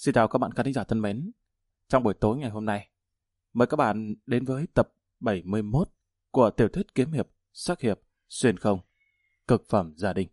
Xin chào các bạn khán giả thân mến. Trong buổi tối ngày hôm nay, mời các bạn đến với tập 71 của tiểu thuyết kiếm hiệp, sắc hiệp, xuyên không, cực phẩm gia đình.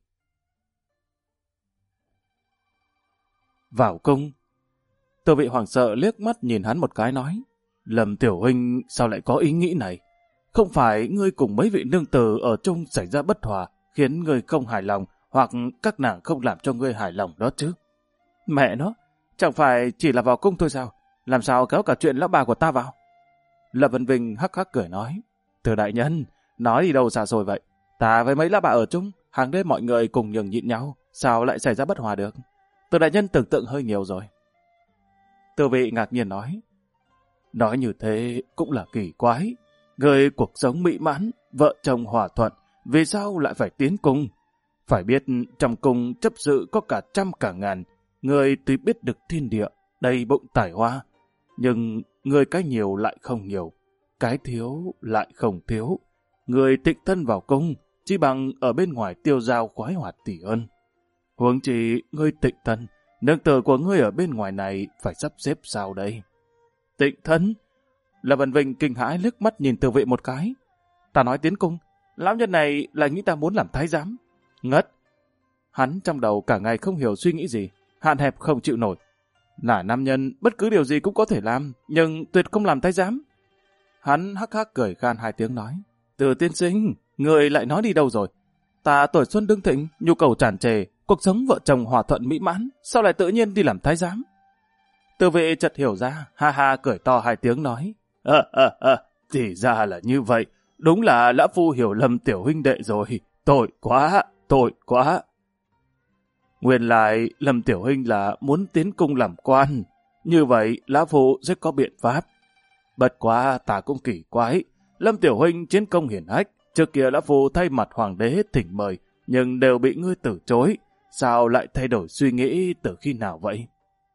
Vào cung, Từ Vị hoảng sợ liếc mắt nhìn hắn một cái nói: Lâm tiểu huynh sao lại có ý nghĩ này? Không phải ngươi cùng mấy vị nương tử ở chung xảy ra bất hòa, khiến ngươi không hài lòng, hoặc các nàng không làm cho ngươi hài lòng đó chứ? Mẹ nó, chẳng phải chỉ là vào cung thôi sao? Làm sao kéo cả chuyện lão bà của ta vào? Lâm Vân Vinh hắc hắc cười nói: Từ đại nhân, nói đi đâu xa xôi vậy? Ta với mấy lão bà ở chung, hàng đêm mọi người cùng nhường nhịn nhau, sao lại xảy ra bất hòa được? Từ đại nhân tưởng tượng hơi nhiều rồi. Từ Vị ngạc nhiên nói như thế cũng là kỳ quái. Người cuộc sống mỹ mãn, vợ chồng hòa thuận, vì sao lại phải tiến cung? Phải biết trong cung chấp sự có cả trăm cả ngàn, người tuy biết được thiên địa, đầy bụng tài hoa, nhưng người cái nhiều lại không nhiều, cái thiếu lại không thiếu. Người tịnh thân vào cung, chỉ bằng ở bên ngoài tiêu dao khoái hoạt tỷ ân. Huống chi người tịnh thân, nương tử của ngươi ở bên ngoài này phải sắp xếp sao đây? Tịnh thân? Lâm Vân Vinh kinh hãi liếc mắt nhìn Từ Vị một cái. Ta nói tiến cung, lão nhân này là nghĩ ta muốn làm thái giám. Ngất! Hắn trong đầu cả ngày không hiểu suy nghĩ gì, hạn hẹp không chịu nổi. Là nam nhân, bất cứ điều gì cũng có thể làm, nhưng tuyệt không làm thái giám. Hắn hắc hắc cười khan hai tiếng nói: Từ tiên sinh, người lại nói đi đâu rồi? Ta tuổi xuân đương thịnh, nhu cầu tràn trề, cuộc sống vợ chồng hòa thuận mỹ mãn, sao lại tự nhiên đi làm thái giám? Từ Vị chợt hiểu ra, ha ha cười to hai tiếng nói: thì ra là như vậy, đúng là lão phu hiểu lầm tiểu huynh đệ rồi, tội quá, tội quá. Nguyên lại Lâm tiểu huynh là muốn tiến cung làm quan, như vậy lão phu rất có biện pháp. Bất quá ta cũng kỳ quái, Lâm tiểu huynh chiến công hiển hách, trước kia lão phu thay mặt hoàng đế thỉnh mời, nhưng đều bị ngươi từ chối, sao lại thay đổi suy nghĩ từ khi nào vậy?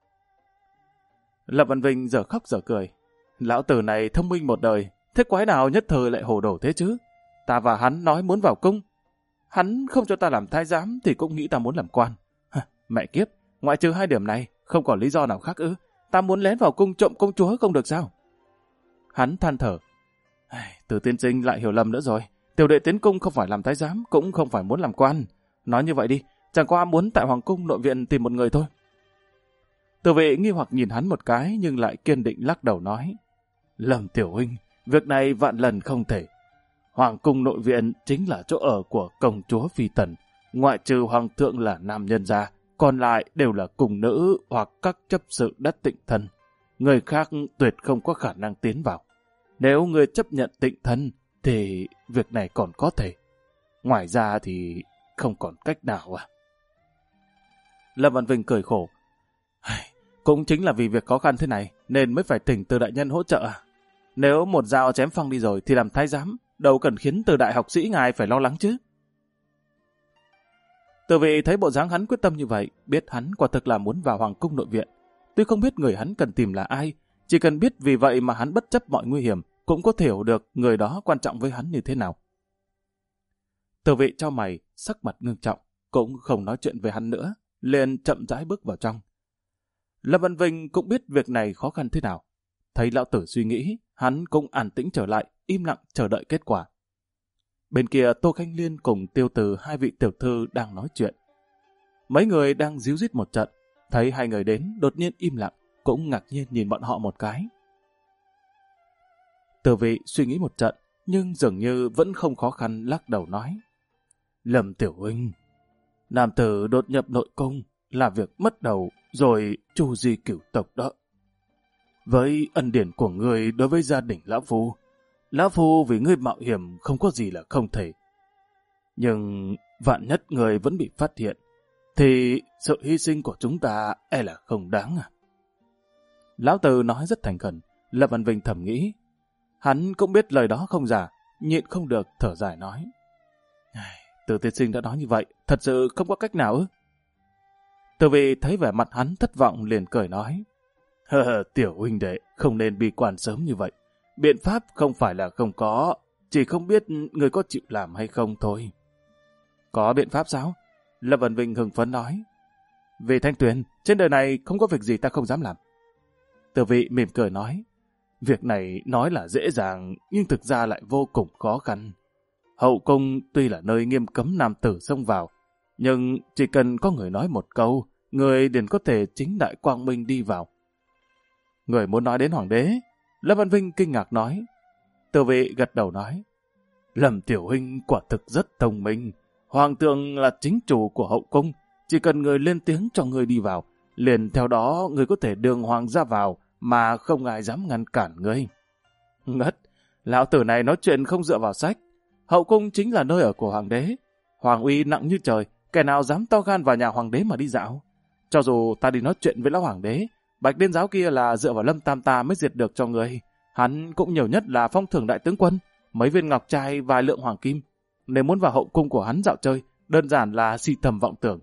Lâm Văn Vinh giờ khóc giờ cười. Lão tử này thông minh một đời, thế quái nào nhất thời lại hồ đồ thế chứ? Ta và hắn nói muốn vào cung, hắn không cho ta làm thái giám thì cũng nghĩ ta muốn làm quan. Mẹ kiếp, ngoại trừ hai điểm này, không còn lý do nào khác ư? Ta muốn lén vào cung trộm công chúa không được sao? Hắn than thở: Từ tiên sinh lại hiểu lầm nữa rồi. Tiểu đệ tiến cung không phải làm thái giám, cũng không phải muốn làm quan. Nói như vậy đi, chẳng qua muốn tại hoàng cung nội viện tìm một người thôi. Từ Vị nghi hoặc nhìn hắn một cái nhưng lại kiên định lắc đầu nói: Lâm tiểu huynh, việc này vạn lần không thể. Hoàng cung nội viện chính là chỗ ở của công chúa phi tần, ngoại trừ hoàng thượng là nam nhân gia, còn lại đều là cung nữ hoặc các chấp sự đất tịnh thân. Người khác tuyệt không có khả năng tiến vào. Nếu người chấp nhận tịnh thân thì việc này còn có thể. Ngoài ra thì không còn cách nào à? Lâm Văn Vinh cười khổ: Cũng chính là vì việc khó khăn thế này nên mới phải thỉnh Từ đại nhân hỗ trợ. Nếu một dao chém phăng đi rồi thì làm thái giám, đâu cần khiến Từ đại học sĩ ngài phải lo lắng chứ. Từ Vị thấy bộ dáng hắn quyết tâm như vậy, biết hắn quả thực là muốn vào hoàng cung nội viện. Tuy không biết người hắn cần tìm là ai, chỉ cần biết vì vậy mà hắn bất chấp mọi nguy hiểm, cũng có thể hiểu được người đó quan trọng với hắn như thế nào. Từ Vị chau mày, sắc mặt ngưng trọng, cũng không nói chuyện với hắn nữa, liền chậm rãi bước vào trong. Lâm Văn Vinh cũng biết việc này khó khăn thế nào. Thấy lão tử suy nghĩ, hắn cũng an tĩnh trở lại, im lặng chờ đợi kết quả. Bên kia Tô Khanh Liên cùng Tiêu Từ, hai vị tiểu thư đang nói chuyện. Mấy người đang díu dít một trận, thấy hai người đến đột nhiên im lặng, cũng ngạc nhiên nhìn bọn họ một cái. Từ Vị suy nghĩ một trận, nhưng dường như vẫn không khó khăn lắc đầu nói: Lâm tiểu huynh, nam tử đột nhập nội cung là việc mất đầu rồi chu di cửu tộc đó. Với ân điển của người đối với gia đình Lão Phu vì ngươi mạo hiểm không có gì là không thể. Nhưng vạn nhất người vẫn bị phát hiện, thì sự hy sinh của chúng ta e là không đáng à? Lão Từ nói rất thành khẩn, Lâm Văn Vinh thầm nghĩ. Hắn cũng biết lời đó không giả, nhịn không được thở dài nói: Từ tiên sinh đã nói như vậy, thật sự không có cách nào ư? Từ Vị thấy vẻ mặt hắn thất vọng liền cười nói: Tiểu huynh đệ, không nên bi quan sớm như vậy. Biện pháp không phải là không có, chỉ không biết người có chịu làm hay không thôi. Có biện pháp sao? Lâm Văn Vinh hưng phấn nói: Vì Thanh Tuyền, trên đời này không có việc gì ta không dám làm. Từ vị mỉm cười nói, việc này nói là dễ dàng, nhưng thực ra lại vô cùng khó khăn. Hậu cung tuy là nơi nghiêm cấm nam tử xông vào, nhưng chỉ cần có người nói một câu, người liền có thể chính đại quang minh đi vào. Người muốn nói đến hoàng đế? Lâm Văn Vinh kinh ngạc nói. Từ vị gật đầu nói, Lâm tiểu huynh quả thực rất thông minh. Hoàng thượng là chính chủ của hậu cung, chỉ cần người lên tiếng cho người đi vào, liền theo đó người có thể đường hoàng ra vào mà không ai dám ngăn cản người. Ngất, lão tử này nói chuyện không dựa vào sách. Hậu cung chính là nơi ở của hoàng đế. Hoàng uy nặng như trời, kẻ nào dám to gan vào nhà hoàng đế mà đi dạo. Cho dù ta đi nói chuyện với lão hoàng đế, Bạch Liên giáo kia là dựa vào Lâm Tam ta mới diệt được cho người. Hắn cũng nhiều nhất là phong thưởng đại tướng quân, mấy viên ngọc trai vài lượng hoàng kim. Nếu muốn vào hậu cung của hắn dạo chơi, đơn giản là si thầm vọng tưởng.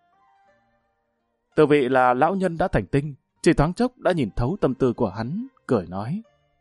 Từ vị là lão nhân đã thành tinh, chỉ thoáng chốc đã nhìn thấu tâm tư của hắn, cười nói.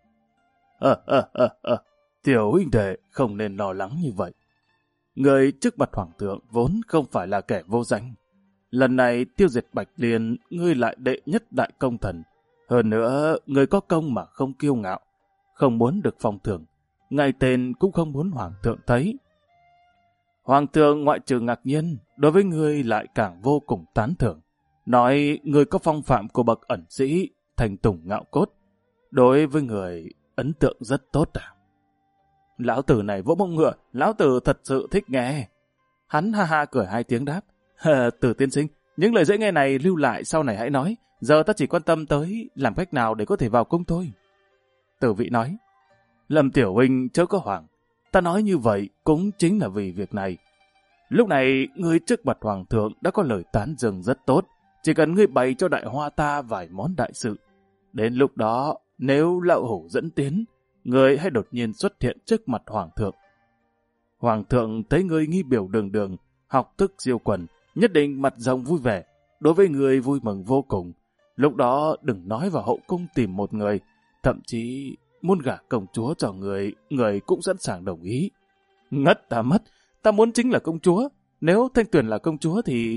Tiểu huynh đệ không nên lo lắng như vậy. Người trước mặt hoàng thượng vốn không phải là kẻ vô danh. Lần này tiêu diệt Bạch Liên, ngươi lại đệ nhất đại công thần. Hơn nữa, người có công mà không kiêu ngạo, không muốn được phong thưởng, ngay tên cũng không muốn hoàng thượng thấy. Hoàng thượng ngoại trừ ngạc nhiên, đối với ngươi lại càng vô cùng tán thưởng. Nói người có phong phạm của bậc ẩn sĩ, thành tùng ngạo cốt. Đối với người, ấn tượng rất tốt à? Lão tử này vỗ mông ngựa, lão tử thật sự thích nghe. Hắn ha ha cười hai tiếng đáp. Tử tiên sinh, những lời dễ nghe này lưu lại sau này hãy nói. Giờ ta chỉ quan tâm tới làm cách nào để có thể vào cung thôi. Tử vị nói. Lâm tiểu huynh chớ có hoảng. Ta nói như vậy cũng chính là vì việc này. Lúc này, ngươi trước mặt hoàng thượng đã có lời tán dương rất tốt. Chỉ cần ngươi bày cho đại hoa ta vài món đại sự. Đến lúc đó, nếu lão hổ dẫn tiến, ngươi hãy đột nhiên xuất hiện trước mặt hoàng thượng. Hoàng thượng thấy ngươi nghi biểu đường đường, học thức diêu quần, nhất định mặt rộng vui vẻ. Đối với ngươi vui mừng vô cùng. Lúc đó đừng nói vào hậu cung tìm một người, thậm chí muốn gả công chúa cho người, người cũng sẵn sàng đồng ý. Ngất ta mất, ta muốn chính là công chúa. Nếu Thanh Tuyền là công chúa thì...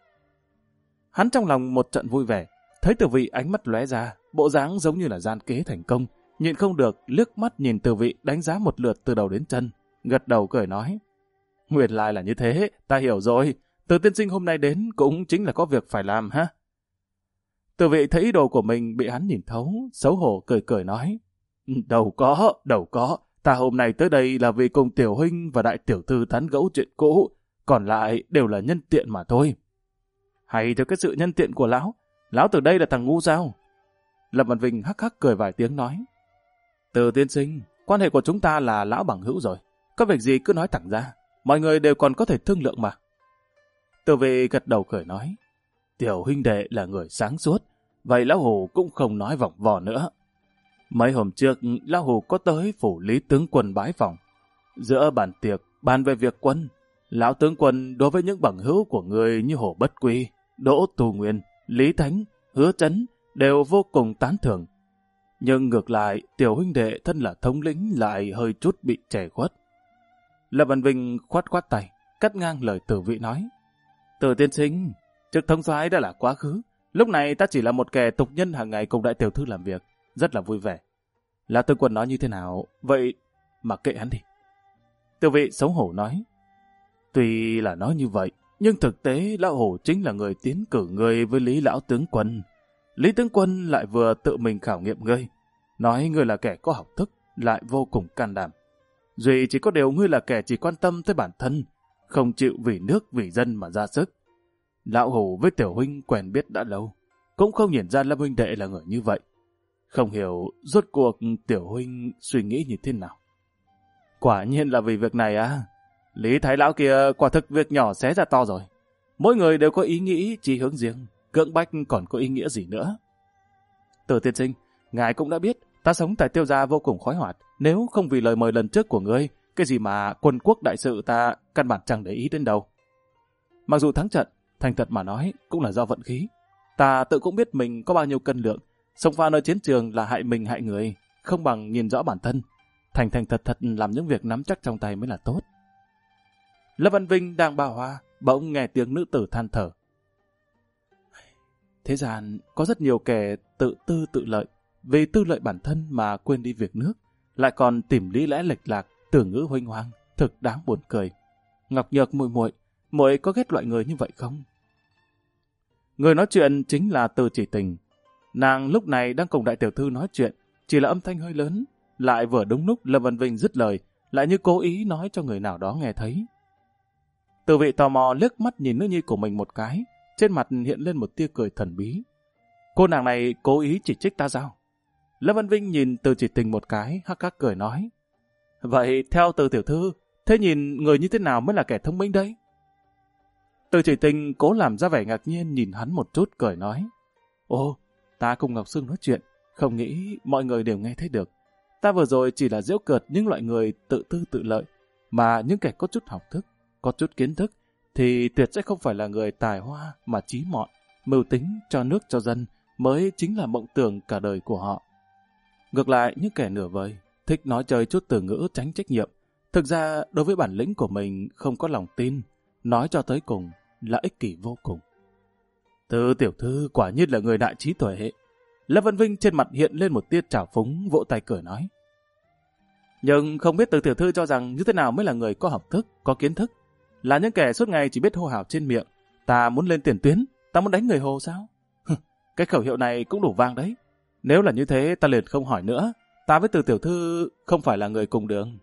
Hắn trong lòng một trận vui vẻ, thấy Từ Vị ánh mắt lóe ra, bộ dáng giống như là gian kế thành công, nhịn không được liếc mắt nhìn Từ Vị đánh giá một lượt từ đầu đến chân, gật đầu cười nói. Nguyên lai là như thế, ta hiểu rồi, Từ tiên sinh hôm nay đến cũng chính là có việc phải làm ha. Từ Vị thấy ý đồ của mình bị hắn nhìn thấu, xấu hổ cười cười nói. Đâu có, ta hôm nay tới đây là vì cùng tiểu huynh và đại tiểu thư tán gẫu chuyện cũ, còn lại đều là nhân tiện mà thôi. Hay theo cái sự nhân tiện của lão từ đây là thằng ngu sao? Lâm Văn Vinh hắc hắc cười vài tiếng nói. Từ tiên sinh, quan hệ của chúng ta là lão bằng hữu rồi, có việc gì cứ nói thẳng ra, mọi người đều còn có thể thương lượng mà. Từ Vị gật đầu cười nói. Tiểu huynh đệ là người sáng suốt, vậy lão hủ cũng không nói vòng vò nữa. Mấy hôm trước, lão hủ có tới phủ Lý tướng quân bái phòng. Giữa bàn tiệc, bàn về việc quân, lão tướng quân đối với những bằng hữu của người như Hồ Bất Quy, Đỗ Tu Nguyên, Lý Thánh, Hứa Chấn đều vô cùng tán thưởng. Nhưng ngược lại, tiểu huynh đệ thân là thống lĩnh lại hơi chút bị trẻ khuất. Lâm Văn Vinh khoát khoát tay, cắt ngang lời Từ Vị nói. Từ tiên sinh, chức thống soái đã là quá khứ. Lúc này ta chỉ là một kẻ tục nhân hàng ngày cùng đại tiểu thư làm việc, rất là vui vẻ. Lão tướng quân nói như thế nào, vậy mà kệ hắn đi. Từ Vị xấu hổ nói. Tuy là nói như vậy, nhưng thực tế lão hổ chính là người tiến cử ngươi với Lý lão tướng quân. Lý tướng quân lại vừa tự mình khảo nghiệm ngươi, nói ngươi là kẻ có học thức, lại vô cùng can đảm. Duy chỉ có điều ngươi là kẻ chỉ quan tâm tới bản thân, không chịu vì nước vì dân mà ra sức. Lão hổ với tiểu huynh quen biết đã lâu, cũng không nhìn ra Lâm huynh đệ là người như vậy. Không hiểu rốt cuộc tiểu huynh suy nghĩ như thế nào. Quả nhiên là vì việc này à? Lý Thái lão kia quả thực việc nhỏ xé ra to rồi. Mỗi người đều có ý nghĩ chí hướng riêng, cưỡng bách còn có ý nghĩa gì nữa. Từ tiên sinh, ngài cũng đã biết, ta sống tại Tiêu gia vô cùng khoái hoạt. Nếu không vì lời mời lần trước của ngươi, cái gì mà quân quốc đại sự ta căn bản chẳng để ý đến đâu. Mặc dù thắng trận, thành thật mà nói cũng là do vận khí. Ta tự cũng biết mình có bao nhiêu cân lượng, xông pha nơi chiến trường là hại mình hại người, không bằng nhìn rõ bản thân. Thành thật làm những việc nắm chắc trong tay mới là tốt. Lâm Văn Vinh đang ba hoa, bỗng nghe tiếng nữ tử than thở. Thế gian có rất nhiều kẻ tự tư tự lợi, vì tư lợi bản thân mà quên đi việc nước, lại còn tìm lý lẽ lệch lạc, từ ngữ huênh hoang, thực đáng buồn cười. Ngọc Nhược muội có ghét loại người như vậy không? Người nói chuyện chính là Từ Chỉ Tình. Nàng lúc này đang cùng đại tiểu thư nói chuyện, chỉ là âm thanh hơi lớn, lại vừa đúng lúc Lâm Vân Vinh dứt lời, lại như cố ý nói cho người nào đó nghe thấy. Từ Vị tò mò liếc mắt nhìn nữ nhi của mình một cái, trên mặt hiện lên một tia cười thần bí. Cô nàng này cố ý chỉ trích ta sao? Lâm Vân Vinh nhìn Từ Chỉ Tình một cái, hắc hắc cười nói. Vậy theo Từ tiểu thư, thế nhìn người như thế nào mới là kẻ thông minh đấy? Từ Chỉ Tình cố làm ra vẻ ngạc nhiên nhìn hắn một chút cười nói. Ồ, ta cùng Ngọc Sương nói chuyện, không nghĩ mọi người đều nghe thấy được. Ta vừa rồi chỉ là giễu cợt những loại người tự tư tự lợi, mà những kẻ có chút học thức, có chút kiến thức, thì tuyệt sẽ không phải là người tài hoa mà trí mọn, mưu tính cho nước cho dân mới chính là mộng tưởng cả đời của họ. Ngược lại, những kẻ nửa vời, thích nói chơi chút từ ngữ tránh trách nhiệm, thực ra đối với bản lĩnh của mình không có lòng tin, nói cho tới cùng là ích kỷ vô cùng. Từ tiểu thư quả nhiên là người đại trí tuệ. Lâm Vân Vinh trên mặt hiện lên một tia trào phúng, vỗ tay cười nói. Nhưng không biết Từ tiểu thư cho rằng như thế nào mới là người có học thức, có kiến thức, là những kẻ suốt ngày chỉ biết hô hào trên miệng. Ta muốn lên tiền tuyến, ta muốn đánh người Hồ sao? Cái khẩu hiệu này cũng đủ vang đấy. Nếu là như thế ta liền không hỏi nữa. Ta với Từ tiểu thư không phải là người cùng đường.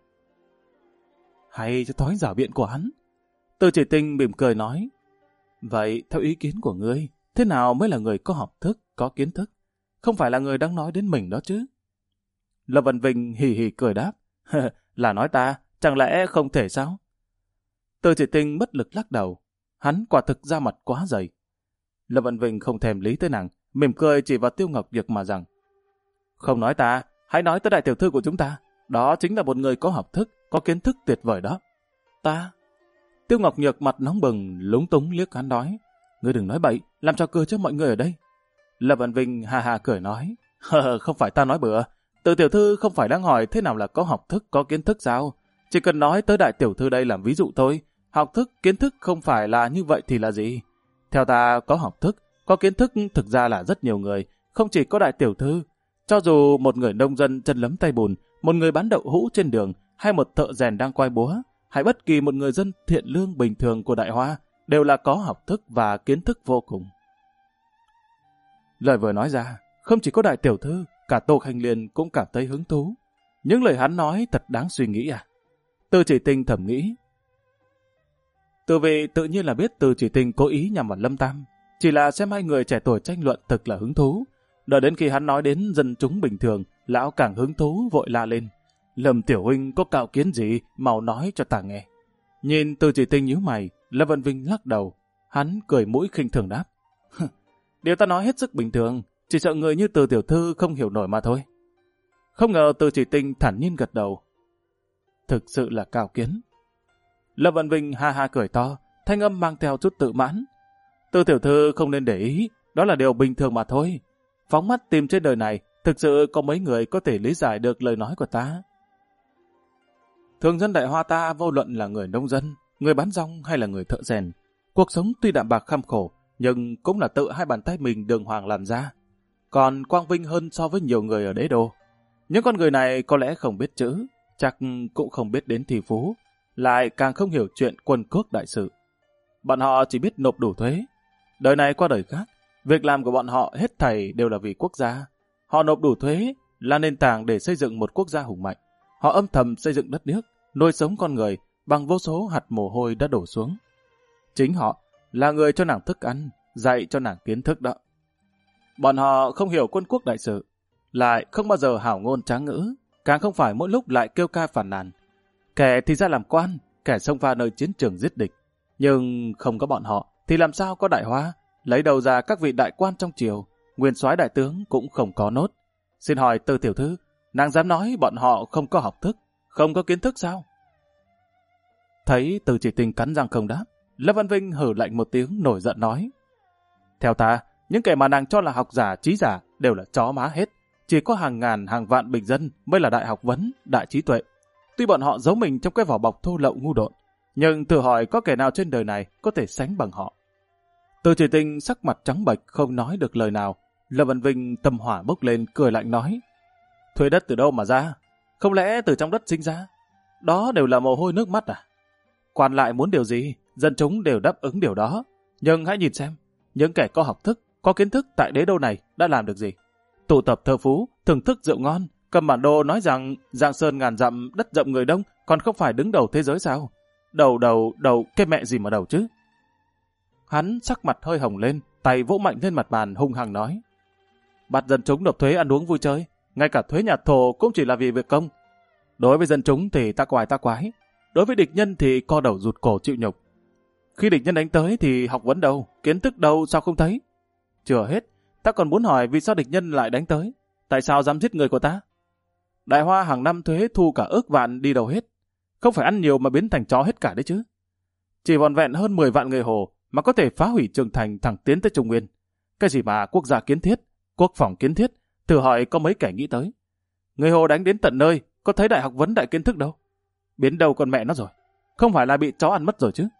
Hay cho thói giảo biện của hắn. Từ Chỉ Tình mỉm cười nói. Vậy theo ý kiến của ngươi, thế nào mới là người có học thức, có kiến thức? Không phải là người đang nói đến mình đó chứ? Lâm Vân Vinh hì hì cười đáp. Là nói ta, chẳng lẽ không thể sao? Từ Chỉ Tình bất lực lắc đầu. Hắn quả thực ra mặt quá dày. Lâm Vân Vinh không thèm lý tới nàng, mỉm cười chỉ vào Tiêu Ngọc Nhược mà rằng. Không nói ta, hãy nói tới đại tiểu thư của chúng ta. Đó chính là một người có học thức, có kiến thức tuyệt vời đó. Ta... Tiêu Ngọc Nhược mặt nóng bừng, lúng túng liếc hắn nói. Ngươi đừng nói bậy, làm cho cười cho mọi người ở đây. Lâm Vân Vinh ha ha cười nói. Không phải ta nói bừa. Từ tiểu thư không phải đang hỏi thế nào là có học thức, có kiến thức sao? Chỉ cần nói tới đại tiểu thư đây làm ví dụ thôi. Học thức, kiến thức không phải là như vậy thì là gì? Theo ta có học thức, có kiến thức thực ra là rất nhiều người, không chỉ có đại tiểu thư. Cho dù một người nông dân chân lấm tay bùn, một người bán đậu hũ trên đường, hay một thợ rèn đang quay búa, hay bất kỳ một người dân thiện lương bình thường của Đại Hoa, đều là có học thức và kiến thức vô cùng. Lời vừa nói ra, không chỉ có đại tiểu thư, cả Tô Khanh Liên cũng cảm thấy hứng thú. Những lời hắn nói thật đáng suy nghĩ à? Từ Chỉ Tình thầm nghĩ. Từ Vị tự nhiên là biết Từ Chỉ Tình cố ý nhằm vào Lâm Tam, chỉ là xem hai người trẻ tuổi tranh luận thực là hứng thú. Đợi đến khi hắn nói đến dân chúng bình thường, lão càng hứng thú vội la lên. Lâm tiểu huynh có cạo kiến gì, mau nói cho ta nghe. Nhìn Từ Chỉ Tình nhíu mày, Lâm Vân Vinh lắc đầu. Hắn cười mũi khinh thường đáp. Điều ta nói hết sức bình thường, chỉ sợ người như Từ tiểu thư không hiểu nổi mà thôi. Không ngờ Từ Chỉ Tình thản nhiên gật đầu. Thực sự là cao kiến. Lâm Vân Vinh ha ha cười to, thanh âm mang theo chút tự mãn. Từ tiểu thư không nên để ý, đó là điều bình thường mà thôi. Phóng mắt tìm trên đời này, thực sự có mấy người có thể lý giải được lời nói của ta. Thường dân Đại Hoa ta vô luận là người nông dân, người bán rong hay là người thợ rèn. Cuộc sống tuy đạm bạc kham khổ, nhưng cũng là tự hai bàn tay mình đường hoàng làm ra. Còn quang vinh hơn so với nhiều người ở đế đô. Những con người này có lẽ không biết chữ, chắc cũng không biết đến thị phú, lại càng không hiểu chuyện quân quốc đại sự. Bọn họ chỉ biết nộp đủ thuế. Đời này qua đời khác, việc làm của bọn họ hết thảy đều là vì quốc gia. Họ nộp đủ thuế là nền tảng để xây dựng một quốc gia hùng mạnh. Họ âm thầm xây dựng đất nước, nuôi sống con người bằng vô số hạt mồ hôi đã đổ xuống. Chính họ là người cho nàng thức ăn, dạy cho nàng kiến thức đó. Bọn họ không hiểu quân quốc đại sự, lại không bao giờ hảo ngôn tráng ngữ, càng không phải mỗi lúc lại kêu ca phàn nàn. Kẻ thì ra làm quan, kẻ xông pha nơi chiến trường giết địch. Nhưng không có bọn họ thì làm sao có Đại Hoa, lấy đầu ra các vị đại quan trong triều, nguyên soái đại tướng cũng không có nốt. Xin hỏi Từ tiểu thư, nàng dám nói bọn họ không có học thức, không có kiến thức sao? Thấy Từ Chỉ Tình cắn răng không đáp, Lâm Văn Vinh hử lạnh một tiếng nổi giận nói. Theo ta, những kẻ mà nàng cho là học giả, trí giả đều là chó má hết. Chỉ có hàng ngàn, hàng vạn bình dân mới là đại học vấn, đại trí tuệ. Tuy bọn họ giấu mình trong cái vỏ bọc thô lậu ngu độn, nhưng thử hỏi có kẻ nào trên đời này có thể sánh bằng họ. Từ Chỉ Tình sắc mặt trắng bệch không nói được lời nào. Lâm Văn Vinh tâm hỏa bốc lên cười lạnh nói: thuế đất từ đâu mà ra? Không lẽ từ trong đất sinh ra? Đó đều là mồ hôi nước mắt à? Quan lại muốn điều gì, dân chúng đều đáp ứng điều đó. Nhưng hãy nhìn xem, những kẻ có học thức, có kiến thức tại đế đô này đã làm được gì? Tụ tập thơ phú, thưởng thức rượu ngon, cầm bản đồ nói rằng Giang Sơn ngàn dặm, đất rộng người đông, còn không phải đứng đầu thế giới sao? Đầu, cái mẹ gì mà đầu chứ? Hắn sắc mặt hơi hồng lên, tay vỗ mạnh lên mặt bàn hung hăng nói: bắt dân chúng nộp thuế ăn uống vui chơi, ngay cả thuế nhà thổ cũng chỉ là vì việc công. Đối với dân chúng thì ta quái, đối với địch nhân thì co đầu rụt cổ chịu nhục. Khi địch nhân đánh tới thì học vấn đâu, kiến thức đâu sao không thấy? Chưa hết, ta còn muốn hỏi vì sao địch nhân lại đánh tới? Tại sao dám giết người của ta? Đại Hoa hàng năm thuế thu cả ước vạn đi đâu hết? Không phải ăn nhiều mà biến thành chó hết cả đấy chứ? Chỉ vòn vẹn hơn 10 vạn người Hồ mà có thể phá hủy Trường Thành thẳng tiến tới Trung Nguyên. Cái gì mà quốc gia kiến thiết, quốc phòng kiến thiết, thử hỏi có mấy kẻ nghĩ tới. Người Hồ đánh đến tận nơi, có thấy đại học vấn đại kiến thức đâu. Biến đâu con mẹ nó rồi, không phải là bị chó ăn mất rồi chứ?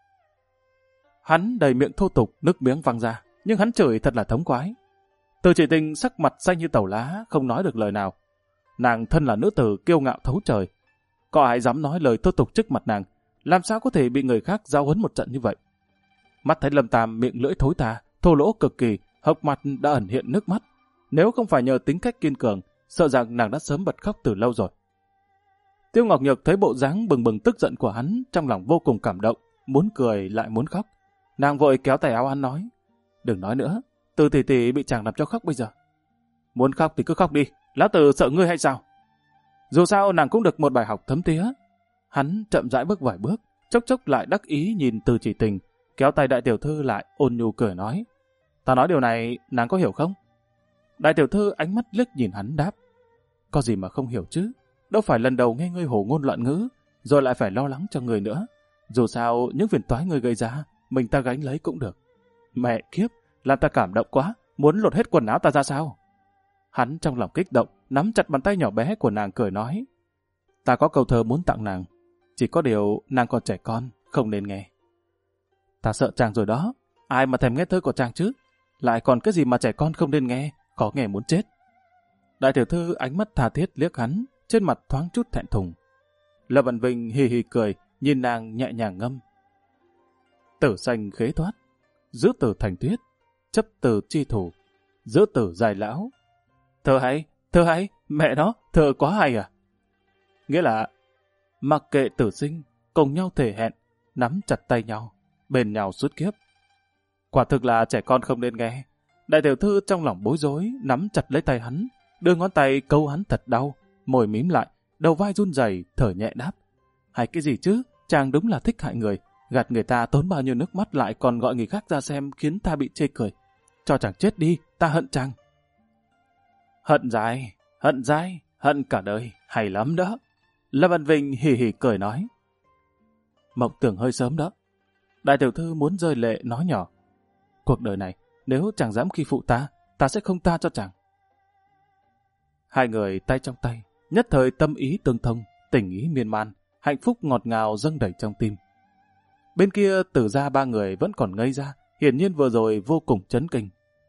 Hắn đầy miệng thô tục, nước miếng văng ra, nhưng hắn chửi thật là thống quái. Từ Chỉ Tình sắc mặt xanh như tàu lá, không nói được lời nào. Nàng thân là nữ tử kiêu ngạo thấu trời. Có ai dám nói lời thô tục trước mặt nàng, làm sao có thể bị người khác giao huấn một trận như vậy? Mắt thấy Lâm Tam miệng lưỡi thối tha, thô lỗ cực kỳ, hốc mặt đã ẩn hiện nước mắt. Nếu không phải nhờ tính cách kiên cường, sợ rằng nàng đã sớm bật khóc từ lâu rồi. Tiêu Ngọc Nhược thấy bộ dáng bừng bừng tức giận của hắn, trong lòng vô cùng cảm động, muốn cười lại muốn khóc. Nàng vội kéo tay áo hắn nói: đừng nói nữa, Từ tỷ tỷ bị chàng làm cho khóc bây giờ. Muốn khóc thì cứ khóc đi, lão tử sợ ngươi hay sao? Dù sao nàng cũng được một bài học thấm thía. Hắn chậm rãi bước vài bước, chốc chốc lại đắc ý nhìn Từ Chỉ Tình, kéo tay đại tiểu thư lại ôn nhu cười nói: ta nói điều này nàng có hiểu không? Đại tiểu thư ánh mắt liếc nhìn hắn đáp: có gì mà không hiểu chứ, đâu phải lần đầu nghe ngươi hổ ngôn loạn ngữ, rồi lại phải lo lắng cho người nữa. Dù sao những phiền toái người gây ra, mình ta gánh lấy cũng được. Mẹ kiếp, làm ta cảm động quá, muốn lột hết quần áo ta ra sao? Hắn trong lòng kích động, nắm chặt bàn tay nhỏ bé của nàng cười nói: ta có câu thơ muốn tặng nàng, chỉ có điều nàng còn trẻ con, không nên nghe. Ta sợ chàng rồi đó, ai mà thèm nghe thơ của chàng chứ? Lại còn cái gì mà trẻ con không nên nghe, khó nghe muốn chết. Đại tiểu thư ánh mắt tha thiết liếc hắn, trên mặt thoáng chút thẹn thùng. Lâm Văn Vinh hì hì cười, nhìn nàng nhẹ nhàng ngâm: tử sanh khế thoát, giữ tử thành tuyết, chấp tử chi thủ, giữ tử dài lão. Thơ hay, mẹ nó, thơ quá hay à? Nghĩa là mặc kệ tử sinh, cùng nhau thể hẹn, nắm chặt tay nhau, bền nhau suốt kiếp. Quả thực là trẻ con không nên nghe. Đại tiểu thư trong lòng bối rối, nắm chặt lấy tay hắn, đưa ngón tay câu hắn thật đau, môi mím lại, đầu vai run rẩy, thở nhẹ đáp: hay cái gì chứ, chàng đúng là thích hại người, gạt người ta tốn bao nhiêu nước mắt lại còn gọi người khác ra xem khiến ta bị chê cười. Cho chàng chết đi, ta hận chàng. Hận dai, hận cả đời, hay lắm đó. Lâm Văn Vinh hì hì cười nói: mộng tưởng hơi sớm đó. Đại tiểu thư muốn rơi lệ nói nhỏ: cuộc đời này, nếu chàng dám khi phụ ta, ta sẽ không tha cho chàng. Hai người tay trong tay, nhất thời tâm ý tương thông, tình ý miên man, hạnh phúc ngọt ngào dâng đầy trong tim. Bên kia Tử gia ba người vẫn còn ngây ra, hiển nhiên vừa rồi vô cùng chấn kinh.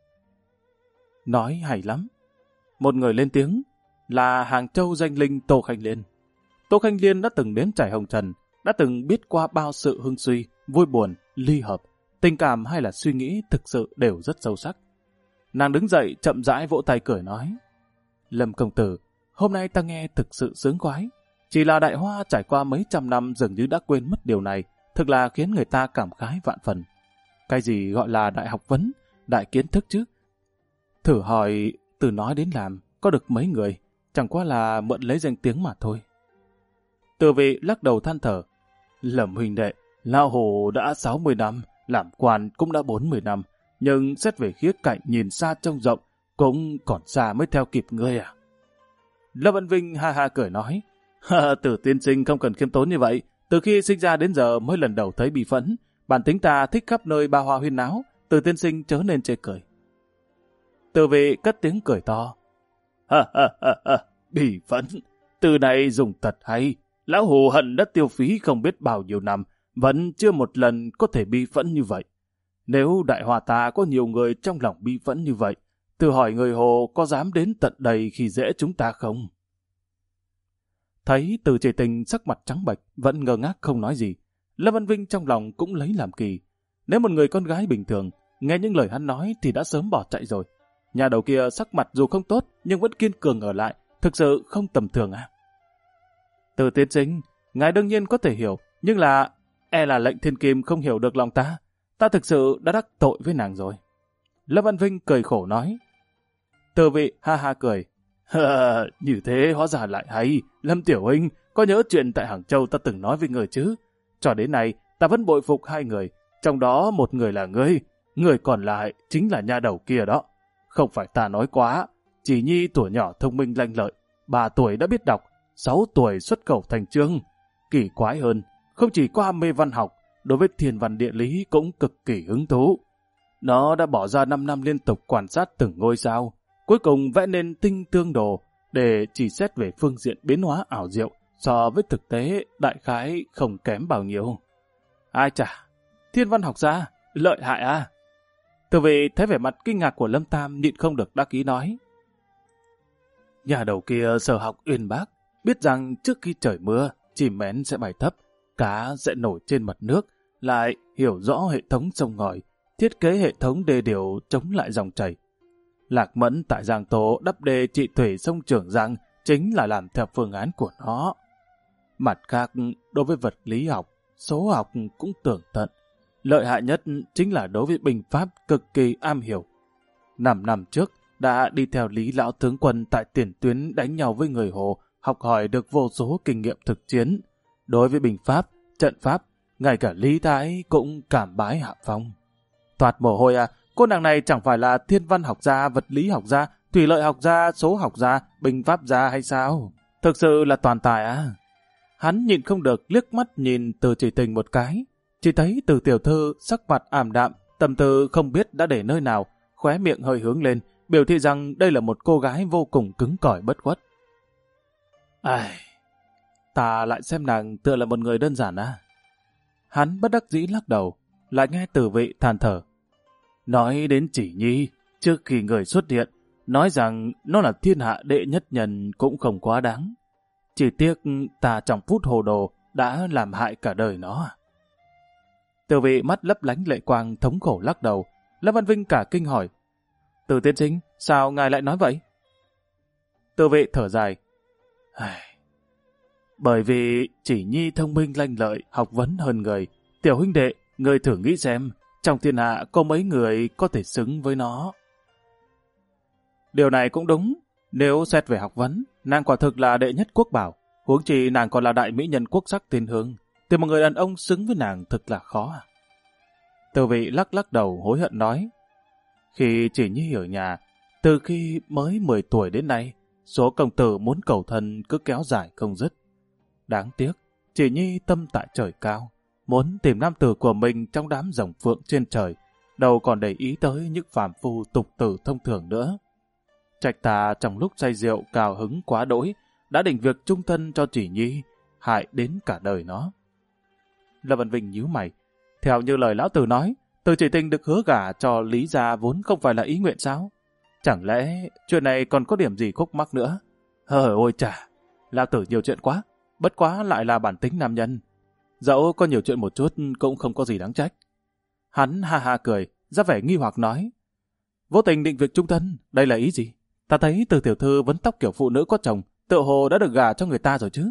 Nói hay lắm. Một người lên tiếng, là Hàng Châu danh linh Tô Khanh Liên. Tô Khanh Liên đã từng nếm trải hồng trần, đã từng biết qua bao sự hưng suy, vui buồn, ly hợp, tình cảm hay là suy nghĩ thực sự đều rất sâu sắc. Nàng đứng dậy chậm rãi vỗ tay cười nói: Lâm công tử, hôm nay ta nghe thực sự sướng khoái. Chỉ là Đại Hoa trải qua mấy trăm năm dường như đã quên mất điều này, thực là khiến người ta cảm khái vạn phần. Cái gì gọi là đại học vấn, đại kiến thức chứ? Thử hỏi, từ nói đến làm, có được mấy người, chẳng qua là mượn lấy danh tiếng mà thôi. Từ vị lắc đầu than thở: Lâm huynh đệ, lão hồ đã 60 năm, làm quan cũng đã 40 năm, nhưng xét về khía cạnh nhìn xa trông rộng, cũng còn xa mới theo kịp ngươi à? Lâm Văn Vinh ha ha cười nói: Tử tiên sinh không cần khiêm tốn như vậy, từ khi sinh ra đến giờ mới lần đầu thấy bị phẫn, bản tính ta thích khắp nơi ba hoa huyên náo, Tử tiên sinh chớ nên chê cười. Từ vị cất tiếng cười to: Bị phẫn, từ này dùng thật hay, lão hồ hận đã tiêu phí không biết bao nhiêu năm, vẫn chưa một lần có thể bị phẫn như vậy. Nếu đại hòa ta có nhiều người trong lòng bi phẫn như vậy, tự hỏi người Hồ có dám đến tận đây khi dễ chúng ta không? Thấy Từ Chỉ Tình sắc mặt trắng bệch, vẫn ngơ ngác không nói gì, Lâm Văn Vinh trong lòng cũng lấy làm kỳ. Nếu một người con gái bình thường, nghe những lời hắn nói thì đã sớm bỏ chạy rồi. Nhà đầu kia sắc mặt dù không tốt, nhưng vẫn kiên cường ở lại, thực sự không tầm thường à? Từ tiên sinh, ngài đương nhiên có thể hiểu, nhưng là là lệnh thiên kim không hiểu được lòng ta. Ta thực sự đã đắc tội với nàng rồi. Lâm Văn Vinh cười khổ nói. Từ Vị ha ha cười. Như thế hóa ra lại hay. Lâm Tiểu Huynh, có nhớ chuyện tại Hàng Châu ta từng nói với người chứ? Cho đến nay, ta vẫn bội phục hai người. Trong đó một người là ngươi, người còn lại chính là nha đầu kia đó. Không phải ta nói quá, Chỉ Nhi tuổi nhỏ thông minh lanh lợi, 3 tuổi đã biết đọc, 6 tuổi xuất khẩu thành chương. Kỳ quái hơn, không chỉ có ham mê văn học, đối với thiên văn địa lý cũng cực kỳ hứng thú. Nó đã bỏ ra 5 năm liên tục quan sát từng ngôi sao, cuối cùng vẽ nên tinh tương đồ để chỉ xét về phương diện biến hóa ảo diệu, so với thực tế đại khái không kém bao nhiêu. Ai chà, thiên văn học gia, lợi hại à? Từ Vị thấy vẻ mặt kinh ngạc của Lâm Tam nhịn không được đắc ý nói. Nhà đầu kia sở học uyên bác, biết rằng trước khi trời mưa, chim én sẽ bay thấp, cá sẽ nổi trên mặt nước, lại hiểu rõ hệ thống sông ngòi, thiết kế hệ thống đê điều chống lại dòng chảy. Lạc Mẫn tại Giang Tô đắp đê trị thủy sông Trường Giang chính là làm theo phương án của nó. Mặt khác, đối với vật lý học, số học cũng tường tận. Lợi hại nhất chính là đối với binh pháp cực kỳ am hiểu. 5 năm trước, đã đi theo Lý Lão Tướng Quân tại tiền tuyến đánh nhau với người Hồ, học hỏi được vô số kinh nghiệm thực chiến. Đối với binh pháp, trận pháp, ngay cả Lý Thái cũng cảm bái hạ phong. Toát mồ hôi à, cô nàng này chẳng phải là thiên văn học gia, vật lý học gia, thủy lợi học gia, số học gia, binh pháp gia hay sao? Thực sự là toàn tài à? Hắn nhịn không được liếc mắt nhìn Từ Chỉ Tình một cái. Chỉ thấy Từ tiểu thư sắc mặt ảm đạm, tâm tư không biết đã để nơi nào, khóe miệng hơi hướng lên, biểu thị rằng đây là một cô gái vô cùng cứng cỏi bất khuất. Ai, ta lại xem nàng tựa là một người đơn giản à? Hắn bất đắc dĩ lắc đầu, lại nghe Từ Vị than thở. Nói đến Chỉ Nhi, trước khi người xuất hiện, nói rằng nó là thiên hạ đệ nhất nhân cũng không quá đáng. Chỉ tiếc ta trong phút hồ đồ đã làm hại cả đời nó. Từ Vị mắt lấp lánh lệ quang thống khổ lắc đầu. Lâm Văn Vinh cả kinh hỏi. Từ tiên sinh, sao ngài lại nói vậy? Từ Vị thở dài. Bởi vì Chỉ Nhi thông minh lanh lợi, học vấn hơn người. Tiểu huynh đệ, người thử nghĩ xem, trong thiên hạ có mấy người có thể xứng với nó. Điều này cũng đúng. Nếu xét về học vấn, nàng quả thực là đệ nhất quốc bảo. Huống chi nàng còn là đại mỹ nhân quốc sắc thiên hương. Tìm một người đàn ông xứng với nàng thực là khó à? Từ Vị lắc lắc đầu hối hận nói. Khi Chỉ Nhi ở nhà, từ khi mới 10 tuổi đến nay, số công tử muốn cầu thân cứ kéo dài không dứt. Đáng tiếc, Chỉ Nhi tâm tại trời cao, muốn tìm nam tử của mình trong đám rồng phượng trên trời, đâu còn để ý tới những phàm phu tục tử thông thường nữa. Trạch Tà trong lúc say rượu cào hứng quá đỗi, đã định việc chung thân cho Chỉ Nhi, hại đến cả đời nó. Lâm Văn Vinh nhíu mày, theo như lời lão tử nói, Từ Chỉ Tình được hứa gả cho Lý gia vốn không phải là ý nguyện sao? Chẳng lẽ chuyện này còn có điểm gì khúc mắc nữa? Ôi chà, lão tử nhiều chuyện quá, bất quá lại là bản tính nam nhân. Dẫu có nhiều chuyện một chút cũng không có gì đáng trách. Hắn ha ha cười, ra vẻ nghi hoặc nói. Vô tình định việc chung thân, đây là ý gì? Ta thấy Từ tiểu thư vẫn tóc kiểu phụ nữ có chồng, tựa hồ đã được gả cho người ta rồi chứ.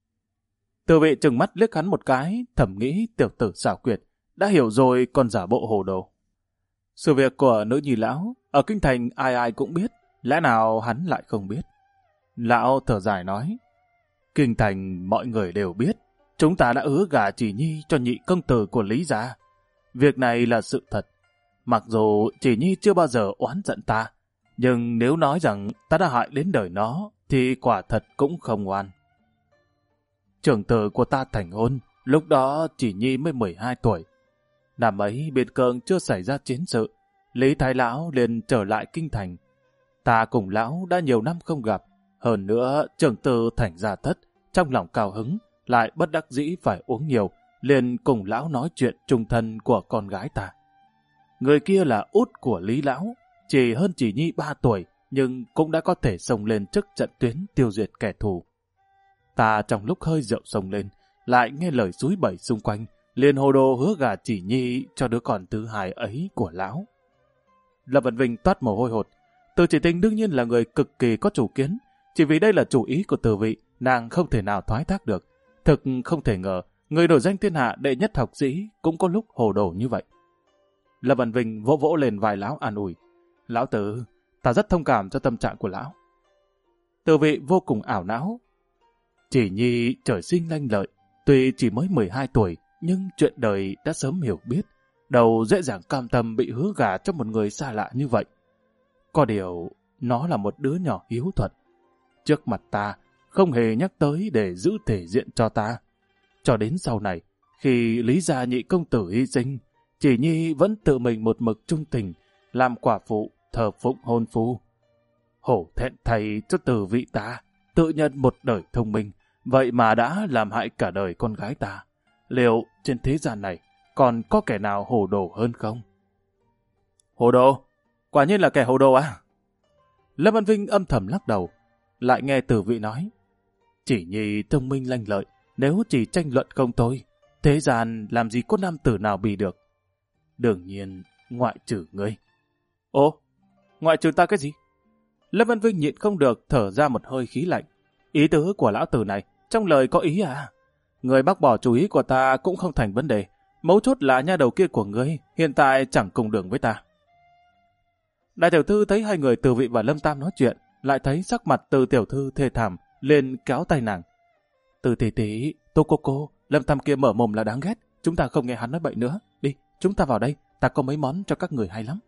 Từ Vị trừng mắt liếc hắn một cái, thầm nghĩ tiểu tử xảo quyệt, đã hiểu rồi còn giả bộ hồ đồ. Sự việc của nữ nhi lão, ở kinh thành ai ai cũng biết, lẽ nào hắn lại không biết? Lão thở dài nói, kinh thành mọi người đều biết, chúng ta đã hứa gả Chỉ Nhi cho nhị công tử của Lý gia. Việc này là sự thật. Mặc dù Chỉ Nhi chưa bao giờ oán giận ta, nhưng nếu nói rằng ta đã hại đến đời nó, thì quả thật cũng không oan. Trưởng tử của ta thành hôn, lúc đó Chỉ Nhi mới 12 tuổi. Năm ấy biên cương chưa xảy ra chiến sự, Lý Thái Lão liền trở lại kinh thành. Ta cùng lão đã nhiều năm không gặp, hơn nữa trưởng tử thành gia thất, trong lòng cao hứng, lại bất đắc dĩ phải uống nhiều, liền cùng lão nói chuyện chung thân của con gái ta. Người kia là út của Lý Lão, chỉ hơn chỉ nhi 3 tuổi, nhưng cũng đã có thể xông lên trước trận tuyến tiêu diệt kẻ thù. Ta trong lúc hơi rượu xông lên, lại nghe lời xúi bẩy xung quanh, liền hồ đồ hứa gả chỉ nhi cho đứa con thứ hai ấy của Lão. Lâm Văn Vinh toát mồ hôi hột. Từ Chỉ Tình đương nhiên là người cực kỳ có chủ kiến, chỉ vì đây là chủ ý của Từ Vị, nàng không thể nào thoái thác được. Thực không thể ngờ, người nổi danh thiên hạ đệ nhất học sĩ cũng có lúc hồ đồ như vậy. Lâm Văn Vinh vỗ vỗ lên vai Lão an ủi. Lão Tử, ta rất thông cảm cho tâm trạng của Lão. Từ Vị vô cùng ảo não. Chỉ nhi trời sinh lanh lợi, tuy chỉ mới 12 tuổi, nhưng chuyện đời đã sớm hiểu biết, đâu dễ dàng cam tâm bị hứa gả cho một người xa lạ như vậy. Có điều, nó là một đứa nhỏ hiếu thuận. Trước mặt ta, không hề nhắc tới để giữ thể diện cho ta. Cho đến sau này, khi Lý gia nhị công tử hy sinh, Chỉ nhi vẫn tự mình một mực trung tình, làm quả phụ, thờ phụng hôn phu. Hổ thẹn thầy cho Từ Vị ta, tự nhận một đời thông minh, vậy mà đã làm hại cả đời con gái ta. Liệu trên thế gian này còn có kẻ nào hồ đồ hơn không? Hồ đồ? Quả nhiên là kẻ hồ đồ à? Lâm Văn Vinh âm thầm lắc đầu, lại nghe Từ Vị nói. Chỉ nhi thông minh lanh lợi, nếu chỉ tranh luận không thôi, thế gian làm gì có nam tử nào bì được. Đương nhiên, ngoại trừ ngươi. Ồ, ngoại trừ ta cái gì? Lâm Văn Vinh nhịn không được thở ra một hơi khí lạnh. Ý tứ của lão tử này, trong lời có ý à? Người bác bỏ chủ ý của ta cũng không thành vấn đề. Mấu chốt là nha đầu kia của ngươi hiện tại chẳng cùng đường với ta. Đại tiểu thư thấy hai người Từ Vị và Lâm Tam nói chuyện, lại thấy sắc mặt Từ tiểu thư thê thảm, liền kéo tay nàng. Từ tỷ tỷ, Tô cô, Lâm Tam kia mở mồm là đáng ghét, chúng ta không nghe hắn nói bậy nữa. Đi, chúng ta vào đây, ta có mấy món cho các người hay lắm.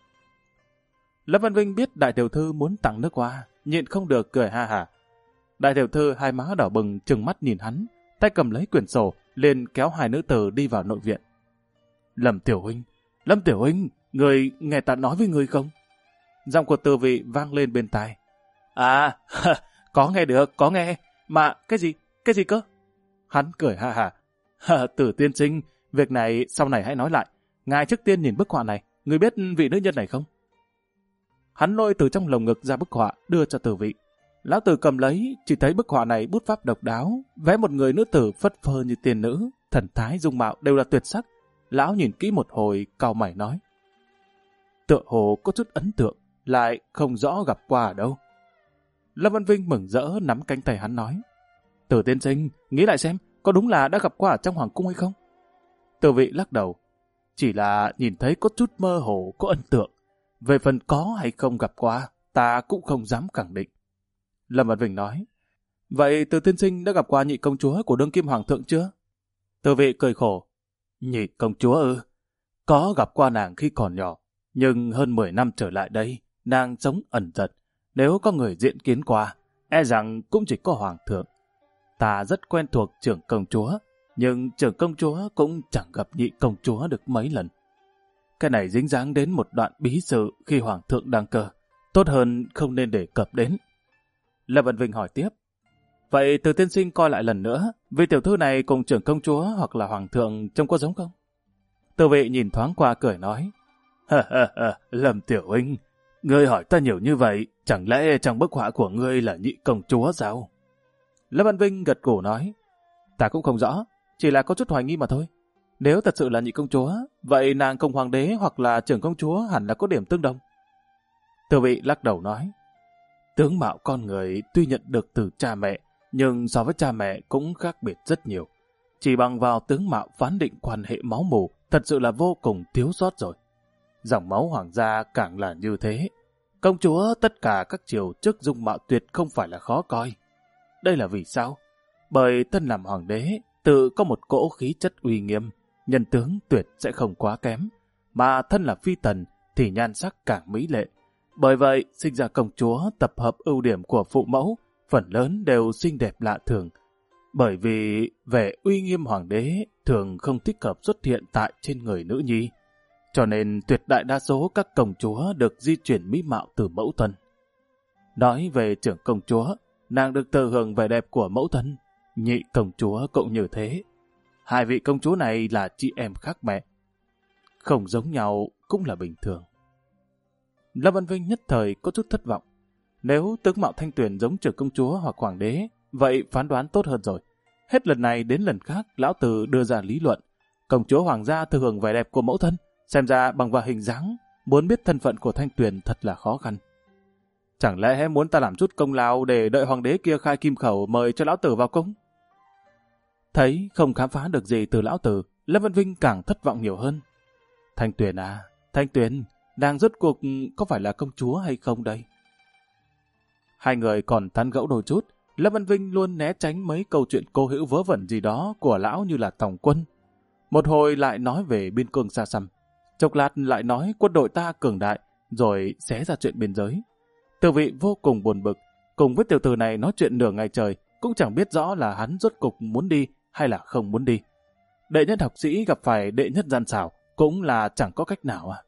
Lâm Văn Vinh biết đại tiểu thư muốn tặng nước hoa, nhịn không được cười ha hả. Đại tiểu thư hai má đỏ bừng trừng mắt nhìn hắn, tay cầm lấy quyển sổ, liền kéo hai nữ tử đi vào nội viện. Lâm Tiểu Huynh, người nghe ta nói với người không? Giọng của Từ Vị vang lên bên tai. À, có nghe được, có nghe. Mà cái gì cơ? Hắn cười ha hả. Tử tiên sinh, việc này sau này hãy nói lại. Ngài trước tiên nhìn bức họa này, người biết vị nữ nhân này không? Hắn lôi từ trong lồng ngực ra bức họa đưa cho Từ Vị. Lão tử cầm lấy, chỉ thấy bức họa này bút pháp độc đáo, vẽ một người nữ tử phất phơ như tiên nữ, thần thái dung mạo đều là tuyệt sắc. Lão nhìn kỹ một hồi, cau mày nói. Tựa hồ có chút ấn tượng, lại không rõ gặp qua ở đâu. Lâm Văn Vinh mừng rỡ nắm cánh tay hắn nói. Tử tiên sinh, nghĩ lại xem, có đúng là đã gặp qua ở trong hoàng cung hay không? Từ Vị lắc đầu. Chỉ là nhìn thấy có chút mơ hồ, có ấn tượng. Về phần có hay không gặp qua, ta cũng không dám khẳng định. Lâm Văn Vinh nói. Vậy Từ tiên sinh đã gặp qua nhị công chúa của đương kim hoàng thượng chưa? Từ Vị cười khổ. Nhị công chúa ư? Có gặp qua nàng khi còn nhỏ, nhưng hơn 10 năm trở lại đây, nàng sống ẩn dật. Nếu có người diện kiến qua, e rằng cũng chỉ có hoàng thượng. Ta rất quen thuộc trưởng công chúa, nhưng trưởng công chúa cũng chẳng gặp nhị công chúa được mấy lần. Cái này dính dáng đến một đoạn bí sự khi hoàng thượng đăng cơ, tốt hơn không nên đề cập đến. Lâm Văn Vinh hỏi tiếp. Vậy Từ tiên sinh coi lại lần nữa, vị tiểu thư này cùng trưởng công chúa hoặc là hoàng thượng trông có giống không? Từ Vị nhìn thoáng qua cười nói. Lâm tiểu huynh, ngươi hỏi ta nhiều như vậy, chẳng lẽ trong bức họa của ngươi là nhị công chúa sao? Lâm Văn Vinh gật gù nói. Ta cũng không rõ, chỉ là có chút hoài nghi mà thôi. Nếu thật sự là nhị công chúa, vậy nàng cùng hoàng đế hoặc là trưởng công chúa hẳn là có điểm tương đồng. Từ Vị lắc đầu nói. Tướng mạo con người tuy nhận được từ cha mẹ, nhưng so với cha mẹ cũng khác biệt rất nhiều. Chỉ bằng vào tướng mạo phán định quan hệ máu mủ, thật sự là vô cùng thiếu sót rồi. Dòng máu hoàng gia càng là như thế. Công chúa tất cả các triều trước dung mạo tuyệt không phải là khó coi. Đây là vì sao? Bởi thân làm hoàng đế, tự có một cỗ khí chất uy nghiêm, nhân tướng tuyệt sẽ không quá kém, mà thân là phi tần thì nhan sắc càng mỹ lệ. Bởi vậy, sinh ra công chúa tập hợp ưu điểm của phụ mẫu, phần lớn đều xinh đẹp lạ thường. Bởi vì vẻ uy nghiêm hoàng đế thường không thích hợp xuất hiện tại trên người nữ nhi, cho nên tuyệt đại đa số các công chúa được di chuyển mỹ mạo từ mẫu thân. Nói về trưởng công chúa, nàng được thừa hưởng vẻ đẹp của mẫu thân, nhị công chúa cũng như thế. Hai vị công chúa này là chị em khác mẹ. không giống nhau cũng là bình thường. Lâm Văn Vinh nhất thời có chút thất vọng. Nếu tướng mạo Thanh Tuyền giống trưởng công chúa hoặc hoàng đế, vậy phán đoán tốt hơn rồi. Hết lần này đến lần khác, lão Từ đưa ra lý luận. Công chúa hoàng gia thừa hưởng vẻ đẹp của mẫu thân, xem ra bằng vào hình dáng, muốn biết thân phận của Thanh Tuyền thật là khó khăn. Chẳng lẽ muốn ta làm chút công lao để đợi hoàng đế kia khai kim khẩu mời cho lão Tử vào cung? Thấy không khám phá được gì từ lão Tử, Lâm Văn Vinh càng thất vọng nhiều hơn. Thanh Tuyền à, Thanh Tuyền, đang rốt cuộc có phải là công chúa hay không đây? Hai người còn tán gẫu đôi chút, Lâm Văn Vinh luôn né tránh mấy câu chuyện cô hữu vớ vẩn gì đó của lão như là Tòng Quân. Một hồi lại nói về biên cương xa xăm, chốc lát lại nói quân đội ta cường đại, rồi xé ra chuyện biên giới. Từ vị vô cùng buồn bực, cùng với tiểu tử này nói chuyện nửa ngày trời, cũng chẳng biết rõ là hắn rốt cục muốn đi hay là không muốn đi. Đệ nhất học sĩ gặp phải đệ nhất gian xảo, cũng là chẳng có cách nào à.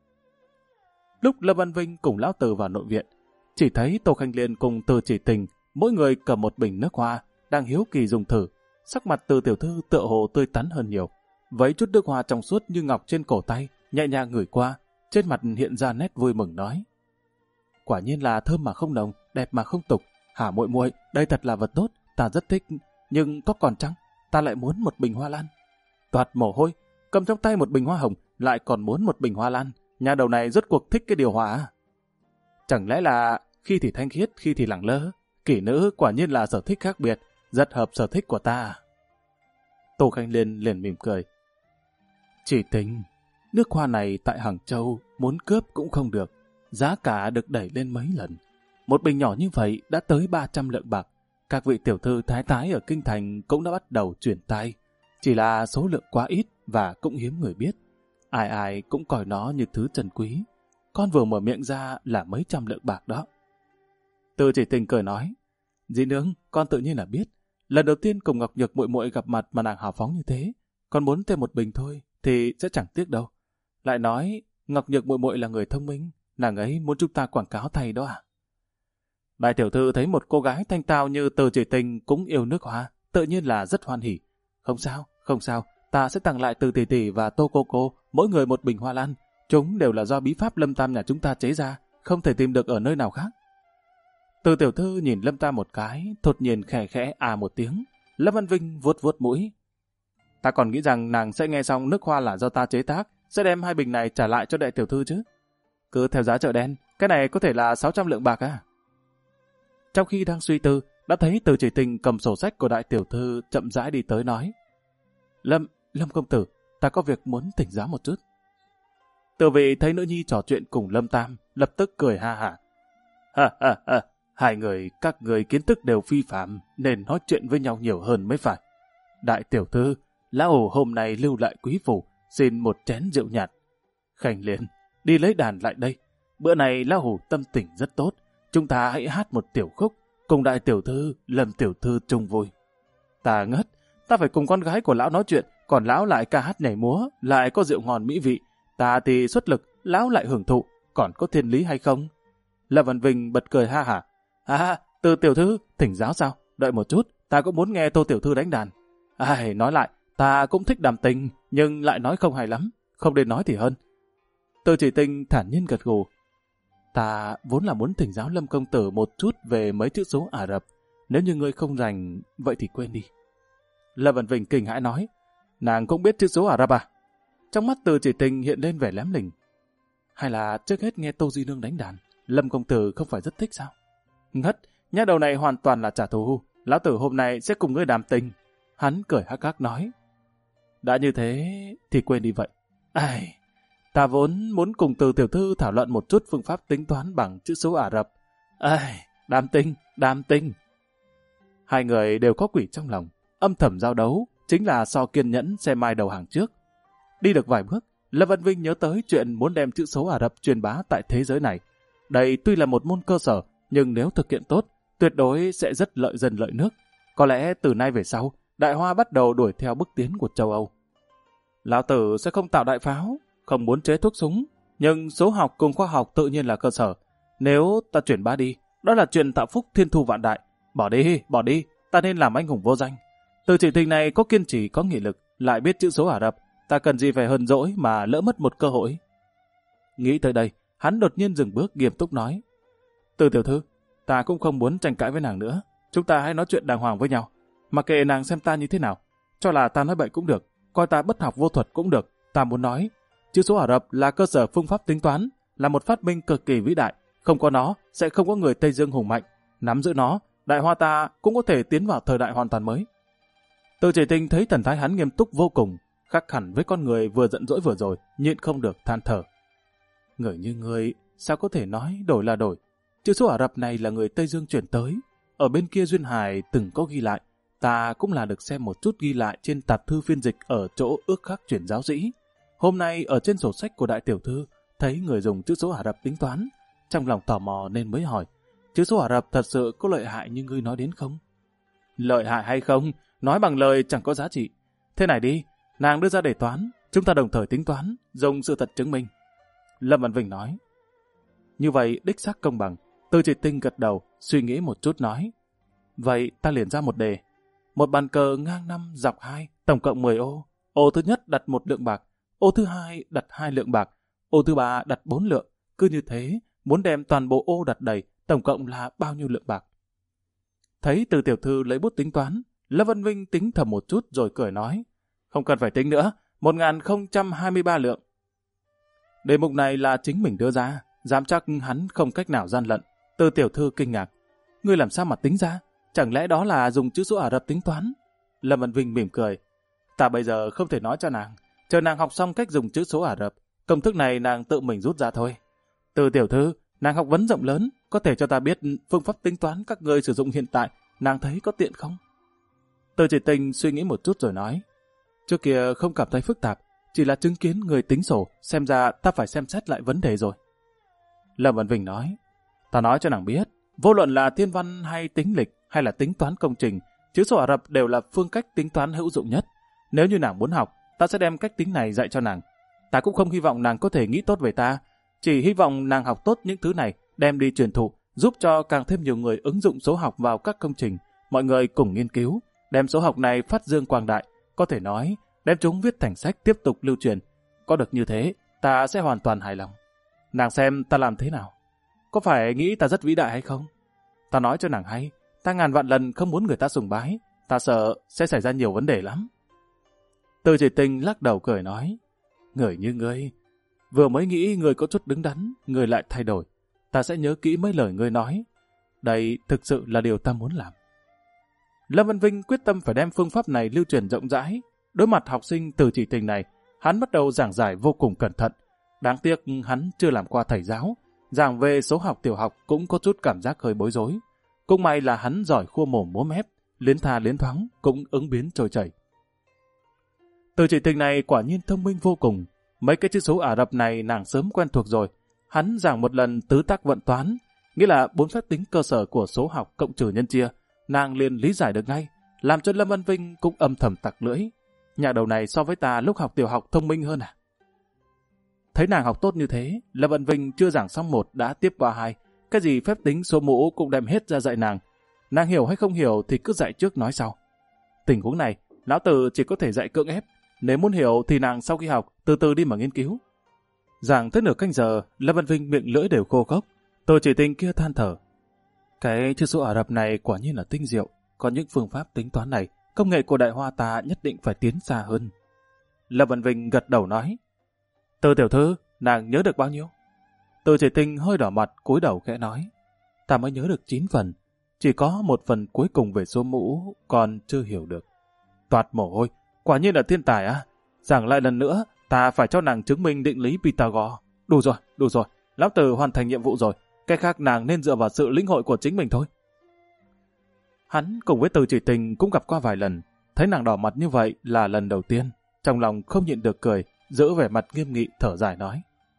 Lúc Lâm Văn Vinh cùng lão Từ vào nội viện, chỉ thấy Tô Khanh Liên cùng Từ Chỉ Tình, mỗi người cầm một bình nước hoa, đang hiếu kỳ dùng thử. Sắc mặt Từ tiểu thư tựa hồ tươi tắn hơn nhiều, với chút nước hoa trong suốt như ngọc trên cổ tay, nhẹ nhàng ngửi qua, trên mặt hiện ra nét vui mừng nói: quả nhiên là thơm mà không nồng, đẹp mà không tục. Hả muội muội, đây thật là vật tốt, ta rất thích, nhưng có còn chăng? Ta lại muốn một bình hoa lan. Toát mồ hôi, cầm trong tay một bình hoa hồng, lại còn muốn một bình hoa lan. Nhà đầu này rốt cuộc thích cái điều hòa à? Chẳng lẽ là khi thì thanh khiết, khi thì lẳng lơ? Kỷ nữ quả nhiên là sở thích khác biệt, rất hợp sở thích của ta. Tô Khanh Liên liền mỉm cười. Chỉ Tình, nước hoa này tại Hàng Châu muốn cướp cũng không được, giá cả được đẩy lên mấy lần. Một bình nhỏ như vậy đã tới 300 lượng bạc. Các vị tiểu thư thái thái ở kinh thành cũng đã bắt đầu chuyển tay. Chỉ là số lượng quá ít và cũng hiếm người biết. Ai ai cũng coi nó như thứ trân quý. Con vừa mở miệng ra là mấy trăm lượng bạc đó. Từ Chỉ Tình cười nói: dì nương, con tự nhiên là biết. Lần đầu tiên cùng Ngọc Nhược muội muội gặp mặt mà nàng hào phóng như thế. Con muốn thêm một bình thôi thì sẽ chẳng tiếc đâu. Lại nói Ngọc Nhược muội muội là người thông minh, nàng ấy muốn chúng ta quảng cáo thay đó à? Đại tiểu thư thấy một cô gái thanh tao như Từ Chỉ Tình cũng yêu nước hoa, tự nhiên là rất hoan hỉ. Không sao, không sao, ta sẽ tặng lại Từ tỷ tỷ và Tô cô mỗi người một bình hoa lan. Chúng đều là do bí pháp Lâm Tam nhà chúng ta chế ra, không thể tìm được ở nơi nào khác. Từ tiểu thư nhìn Lâm Tam một cái, thốt nhiên khẽ khẽ à một tiếng. Lâm Văn Vinh vuốt vuốt mũi. Ta còn nghĩ rằng nàng sẽ nghe xong nước hoa là do ta chế tác, sẽ đem hai bình này trả lại cho đại tiểu thư chứ. Cứ theo giá chợ đen, cái này có thể là 600 lượng bạc à? Trong khi đang suy tư, đã thấy Từ Chỉ Tình cầm sổ sách của đại tiểu thư chậm rãi đi tới nói: Lâm công tử, ta có việc muốn thỉnh giáo một chút. Từ vị thấy nữ nhi trò chuyện cùng Lâm Tam, lập tức cười ha hả. Ha, hai người, các người kiến thức đều phi phạm, nên nói chuyện với nhau nhiều hơn mới phải. Đại tiểu thư, lão hôm nay lưu lại quý phủ, xin một chén rượu nhạt. Khanh Liên, đi lấy đàn lại đây. Bữa này lão hủ tâm tình rất tốt, chúng ta hãy hát một tiểu khúc, cùng đại tiểu thư, Lâm tiểu thư chung vui. Ta ngất, ta phải cùng con gái của lão nói chuyện, còn lão lại ca hát nhảy múa, lại có rượu ngon mỹ vị. Ta thì xuất lực, lão lại hưởng thụ, còn có thiên lý hay không? Lâm Văn Vinh bật cười ha hả. À, Từ tiểu thư, thỉnh giáo sao? Đợi một chút, ta cũng muốn nghe Tô tiểu thư đánh đàn. Ai, nói lại, ta cũng thích đàm tình, nhưng lại nói không hay lắm, không nên nói thì hơn. Từ Chỉ Tình thản nhiên gật gù. Ta vốn là muốn thỉnh giáo Lâm công tử một chút về mấy chữ số Ả Rập. Nếu như ngươi không rành, vậy thì quên đi. Lâm Văn Vinh kinh hãi nói: nàng cũng biết chữ số Ả Rập à? Trong mắt Từ Chỉ Tình hiện lên vẻ lém lỉnh. Hay là trước hết nghe Tô Di Nương đánh đàn, Lâm công tử không phải rất thích sao? Ngất, nhát đầu này hoàn toàn là trả thù. Lão tử hôm nay sẽ cùng ngươi đàm tình. Hắn cười hắc hắc nói: đã như thế thì quên đi vậy. Ai, ta vốn muốn cùng Từ tiểu thư thảo luận một chút phương pháp tính toán bằng chữ số Ả Rập. Ai, đàm tình. Hai người đều có quỷ trong lòng, âm thầm giao đấu, chính là so kiên nhẫn xem ai đầu hàng trước. Đi được vài bước, Lâm Văn Vinh nhớ tới chuyện muốn đem chữ số Ả Rập truyền bá tại thế giới này. Đây tuy là một môn cơ sở, nhưng nếu thực hiện tốt, tuyệt đối sẽ rất lợi dân lợi nước. Có lẽ từ nay về sau, Đại Hoa bắt đầu đuổi theo bước tiến của châu Âu. Lão tử sẽ không tạo đại pháo, không muốn chế thuốc súng, nhưng số học cùng khoa học tự nhiên là cơ sở. Nếu ta chuyển bá đi, đó là chuyện tạo phúc thiên thu vạn đại. Bỏ đi, ta nên làm anh hùng vô danh. Từ Chỉ Tình này có kiên trì, có nghị lực, lại biết chữ số Ả Rập, ta cần gì phải hờn dỗi mà lỡ mất một cơ hội. Nghĩ tới đây, hắn đột nhiên dừng bước nghiêm túc nói. Từ tiểu thư, ta cũng không muốn tranh cãi với nàng nữa. Chúng ta hãy nói chuyện đàng hoàng với nhau. Mặc kệ nàng xem ta như thế nào, cho là ta nói bậy cũng được, coi ta bất học vô thuật cũng được. Ta muốn nói, chữ số Ả Rập là cơ sở phương pháp tính toán, là một phát minh cực kỳ vĩ đại. Không có nó, sẽ không có người Tây Dương hùng mạnh. Nắm giữ nó, Đại Hoa ta cũng có thể tiến vào thời đại hoàn toàn mới. Từ Chỉ Tinh thấy thần thái hắn nghiêm túc vô cùng, khác hẳn với con người vừa giận dỗi vừa rồi, nhịn không được than thở. Người như ngươi, sao có thể nói đổi là đổi? Chữ số Ả Rập này là người Tây Dương chuyển tới. Ở bên kia Duyên Hải từng có ghi lại. Ta cũng là được xem một chút ghi lại trên tạp thư phiên dịch ở chỗ ước khắc chuyển giáo dĩ. Hôm nay ở trên sổ sách của đại tiểu thư, thấy người dùng chữ số Ả Rập tính toán. Trong lòng tò mò nên mới hỏi, chữ số Ả Rập thật sự có lợi hại như ngươi nói đến không? Lợi hại hay không, nói bằng lời chẳng có giá trị. Thế này đi, nàng đưa ra đề toán, chúng ta đồng thời tính toán, dùng sự thật chứng minh. Lâm Văn Vinh nói. Như vậy đích xác công bằng. Từ Chỉ Tinh gật đầu, suy nghĩ một chút nói. Vậy ta liền ra một đề. Một bàn cờ ngang 5 dọc 2, tổng cộng 10 ô. Ô thứ nhất đặt 1 lượng bạc, ô thứ hai đặt 2 lượng bạc, ô thứ ba đặt 4 lượng. Cứ như thế, muốn đem toàn bộ ô đặt đầy, tổng cộng là bao nhiêu lượng bạc? Thấy Từ tiểu thư lấy bút tính toán, Lâm Văn Vinh tính thầm một chút rồi cười nói. Không cần phải tính nữa, 1023 lượng. Đề mục này là chính mình đưa ra, dám chắc hắn không cách nào gian lận. Từ tiểu thư kinh ngạc. Ngươi làm sao mà tính ra? Chẳng lẽ đó là dùng chữ số Ả Rập tính toán? Lâm Văn Vinh mỉm cười. Ta bây giờ không thể nói cho nàng. Chờ nàng học xong cách dùng chữ số Ả Rập, công thức này nàng tự mình rút ra thôi. Từ tiểu thư, nàng học vấn rộng lớn, có thể cho ta biết phương pháp tính toán các ngươi sử dụng hiện tại, nàng thấy có tiện không? Từ Chỉ Tinh suy nghĩ một chút rồi nói. Trước kia không cảm thấy phức tạp, chỉ là chứng kiến người tính sổ, xem ra ta phải xem xét lại vấn đề rồi. Lâm Văn Vinh nói. Ta nói cho nàng biết, vô luận là thiên văn hay tính lịch hay là tính toán công trình, chữ số Ả Rập đều là phương cách tính toán hữu dụng nhất. Nếu như nàng muốn học, ta sẽ đem cách tính này dạy cho nàng. Ta cũng không hy vọng nàng có thể nghĩ tốt về ta, chỉ hy vọng nàng học tốt những thứ này, đem đi truyền thụ, giúp cho càng thêm nhiều người ứng dụng số học vào các công trình. Mọi người cùng nghiên cứu, đem số học này phát dương quang đại, có thể nói, đem chúng viết thành sách tiếp tục lưu truyền. Có được như thế, ta sẽ hoàn toàn hài lòng. Nàng xem ta làm thế nào? Có phải nghĩ ta rất vĩ đại hay không? Ta nói cho nàng hay, ta ngàn vạn lần không muốn người ta sùng bái, ta sợ sẽ xảy ra nhiều vấn đề lắm. Từ Chỉ Tinh lắc đầu cười nói, người như ngươi, vừa mới nghĩ ngươi có chút đứng đắn, ngươi lại thay đổi. Ta sẽ nhớ kỹ mấy lời ngươi nói. Đây thực sự là điều ta muốn làm. Lâm Văn Vinh quyết tâm phải đem phương pháp này lưu truyền rộng rãi. Đối mặt học sinh Từ Chỉ Tinh này, hắn bắt đầu giảng giải vô cùng cẩn thận. Đáng tiếc hắn chưa làm qua thầy giáo, giảng về số học tiểu học cũng có chút cảm giác hơi bối rối. Cũng may là hắn giỏi khua mồm múa mép, liến tha liến thoáng, cũng ứng biến trôi chảy. Từ Chỉ Tinh này quả nhiên thông minh vô cùng. Mấy cái chữ số Ả Rập này nàng sớm quen thuộc rồi. Hắn giảng một lần tứ tác vận toán, nghĩa là 4 phép tính cơ sở của số học cộng trừ nhân chia. Nàng liền lý giải được ngay, làm cho Lâm Văn Vinh cũng âm thầm tặc lưỡi. Nhà đầu này so với ta lúc học tiểu học thông minh hơn à? Thấy nàng học tốt như thế, Lâm Văn Vinh chưa giảng xong 1 đã tiếp qua 2. Cái gì phép tính số mũ cũng đem hết ra dạy nàng. Nàng hiểu hay không hiểu thì cứ dạy trước nói sau. Tình huống này, lão tử chỉ có thể dạy cưỡng ép. Nếu muốn hiểu thì nàng sau khi học, từ từ đi mà nghiên cứu. Giảng tới nửa canh giờ, Lâm Văn Vinh miệng lưỡi đều khô khốc. Từ Chỉ Tinh kia than thở. Cái chữ số Ả Rập này quả nhiên là tinh diệu. Có những phương pháp tính toán này, công nghệ của Đại Hoa ta nhất định phải tiến xa hơn. Lâm Văn Vinh gật đầu nói. Từ tiểu thư, nàng nhớ được bao nhiêu? Từ Chỉ Tinh hơi đỏ mặt, cúi đầu khẽ nói. Ta mới nhớ được 9 phần. Chỉ có 1 phần cuối cùng về số mũ, còn chưa hiểu được. Toát mồ hôi, quả nhiên là thiên tài á. Giảng lại lần nữa, ta phải cho nàng chứng minh định lý Pythagore. Đủ rồi, lão tử hoàn thành nhiệm vụ rồi. Cái khác nàng nên dựa vào sự lĩnh hội của chính mình thôi. Hắn cùng với Từ Chỉ Tinh cũng gặp qua vài lần. Thấy nàng đỏ mặt như vậy là lần đầu tiên. Trong lòng không nhịn được cười, giữ vẻ mặt nghiêm nghị thở dài nói.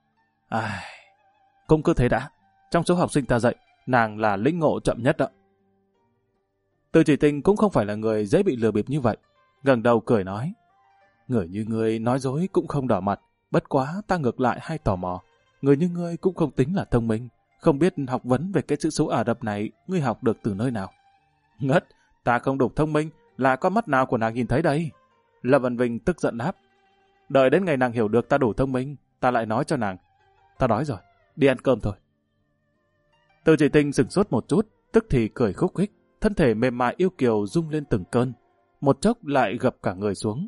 Cũng cứ thế đã. Trong số học sinh ta dạy, nàng là lĩnh ngộ chậm nhất đó. Từ Chỉ Tinh cũng không phải là người dễ bị lừa bịp như vậy. Ngẩng đầu cười nói. Người như ngươi nói dối cũng không đỏ mặt. Bất quá ta ngược lại hay tò mò. Người như ngươi cũng không tính là thông minh. Không biết học vấn về cái chữ số Ả Rập này ngươi học được từ nơi nào? Ngất, ta không đủ thông minh, là con mắt nào của nàng nhìn thấy đây? Lâm Văn Vinh tức giận đáp. Đợi đến ngày nàng hiểu được ta đủ thông minh, ta lại nói cho nàng. Ta đói rồi, đi ăn cơm thôi. Từ Chỉ Tinh sửng sốt một chút, tức thì cười khúc khích, thân thể mềm mại yêu kiều rung lên từng cơn, một chốc lại gập cả người xuống.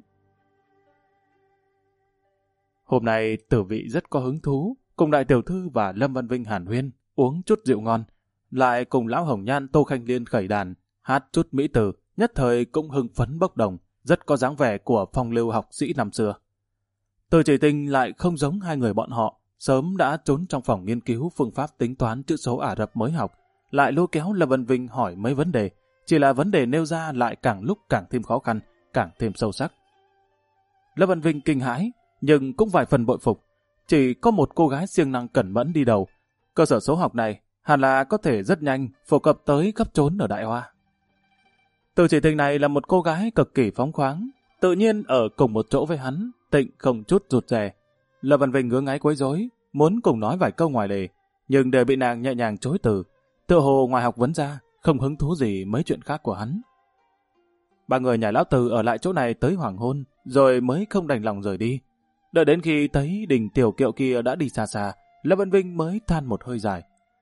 Hôm nay Tử Vị rất có hứng thú, cùng đại tiểu thư và Lâm Văn Vinh hàn huyên, uống chút rượu ngon, lại cùng lão Hồng Nhan Tô Khanh Liên khẩy đàn, hát chút mỹ từ, nhất thời cũng hưng phấn bốc đồng, rất có dáng vẻ của phong lưu học sĩ năm xưa. Từ Chỉ Tinh lại không giống hai người bọn họ, sớm đã trốn trong phòng nghiên cứu phương pháp tính toán chữ số Ả Rập mới học, lại lôi kéo Lâm Văn Vinh hỏi mấy vấn đề, chỉ là vấn đề nêu ra lại càng lúc càng thêm khó khăn, càng thêm sâu sắc. Lâm Văn Vinh kinh hãi, nhưng cũng vài phần bội phục, chỉ có một cô gái siêng năng cẩn mẫn đi đầu. Cơ sở số học này hẳn là có thể rất nhanh phổ cập tới khắp trốn ở Đại Hoa. Từ Chỉ Tinh này là một cô gái cực kỳ phóng khoáng, tự nhiên ở cùng một chỗ với hắn, tịnh không chút rụt rè. Lâm Văn Vinh ngứa ngáy quấy rối, muốn cùng nói vài câu ngoài lề, nhưng đều bị nàng nhẹ nhàng chối từ. Tựa hồ ngoài học vấn ra, không hứng thú gì mấy chuyện khác của hắn. Ba người nhà lão Từ ở lại chỗ này tới hoàng hôn, rồi mới không đành lòng rời đi. Đợi đến khi thấy Đình Tiểu Kiệu kia đã đi xa xa, Lâm Văn Vinh mới than một hơi dài.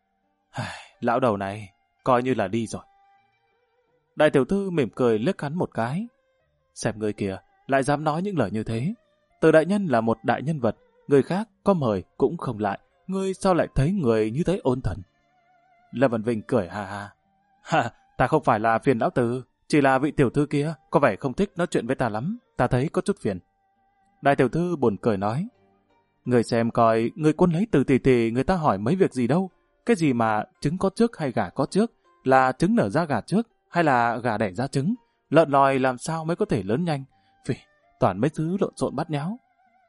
Lão đầu này, coi như là đi rồi. Đại tiểu thư mỉm cười liếc hắn một cái. Xem người kìa, lại dám nói những lời như thế. Từ đại nhân là một đại nhân vật, người khác có mời cũng không lại. Ngươi sao lại thấy người như thế ôn thần? Lâm Văn Vinh cười ha ha. Ta không phải là phiền lão Từ, chỉ là vị tiểu thư kia có vẻ không thích nói chuyện với ta lắm, ta thấy có chút phiền. Đại tiểu thư buồn cười nói. Người xem coi, người quân lấy từ tỷ người ta hỏi mấy việc gì đâu. Cái gì mà trứng có trước hay gà có trước, là trứng nở ra gà trước hay là gà đẻ ra trứng, lợn lòi làm sao mới có thể lớn nhanh. Phì, toàn mấy thứ lộn xộn bát nháo.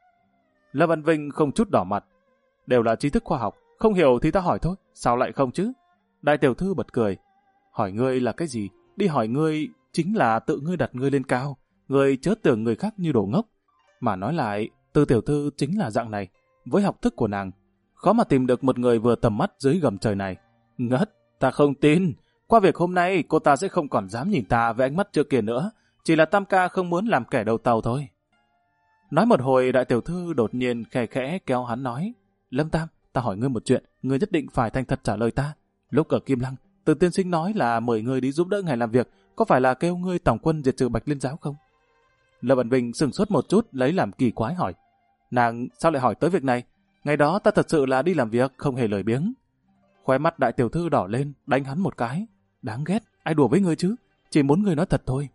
Lâm Văn Vinh không chút đỏ mặt. Đều là tri thức khoa học, không hiểu thì ta hỏi thôi, sao lại không chứ? Đại tiểu thư bật cười. Hỏi ngươi là cái gì? Đi hỏi ngươi chính là tự ngươi đặt ngươi lên cao. Ngươi chớ tưởng người khác như đồ ngốc. Mà nói lại, Từ tiểu thư chính là dạng này. Với học thức của nàng, khó mà tìm được một người vừa tầm mắt dưới gầm trời này. Ngất, ta không tin. Qua việc hôm nay, cô ta sẽ không còn dám nhìn ta với ánh mắt trước kia nữa. Chỉ là Tam ca không muốn làm kẻ đầu tàu thôi. Nói một hồi, đại tiểu thư đột nhiên khẽ khẽ kéo hắn nói. Lâm Tam, ta hỏi ngươi một chuyện, ngươi nhất định phải thành thật trả lời ta. Lúc ở Kim Lăng, Từ tiên sinh nói là mời ngươi đi giúp đỡ ngài làm việc, có phải là kêu ngươi tổng quân diệt trừ Bạch Liên giáo không? Lâm Văn Vinh sửng sốt một chút lấy làm kỳ quái hỏi. Nàng sao lại hỏi tới việc này? Ngày đó ta thật sự là đi làm việc, không hề lười biếng. Khóe mắt đại tiểu thư đỏ lên, đánh hắn một cái. Đáng ghét, ai đùa với ngươi chứ? Chỉ muốn ngươi nói thật thôi.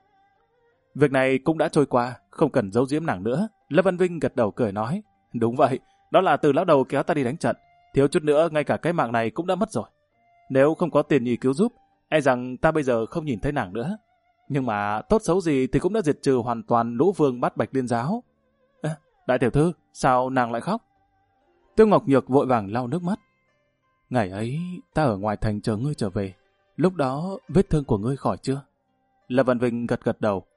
Việc này cũng đã trôi qua, không cần giấu giếm nàng nữa. Lâm Văn Vinh gật đầu cười nói. Đúng vậy, đó là Từ lão đầu kéo ta đi đánh trận. Thiếu chút nữa, ngay cả cái mạng này cũng đã mất rồi. Nếu không có tiền nhì cứu giúp, e rằng ta bây giờ không nhìn thấy nàng nữa. Nhưng mà tốt xấu gì thì cũng đã diệt trừ hoàn toàn lũ vương bắt Bạch Liên giáo. Đại tiểu thư, sao nàng lại khóc? Tiêu Ngọc Nhược vội vàng lau nước mắt. Ngày ấy, ta ở ngoài thành chờ ngươi trở về. Lúc đó, vết thương của ngươi khỏi chưa? Lâm Văn Vinh gật gật đầu.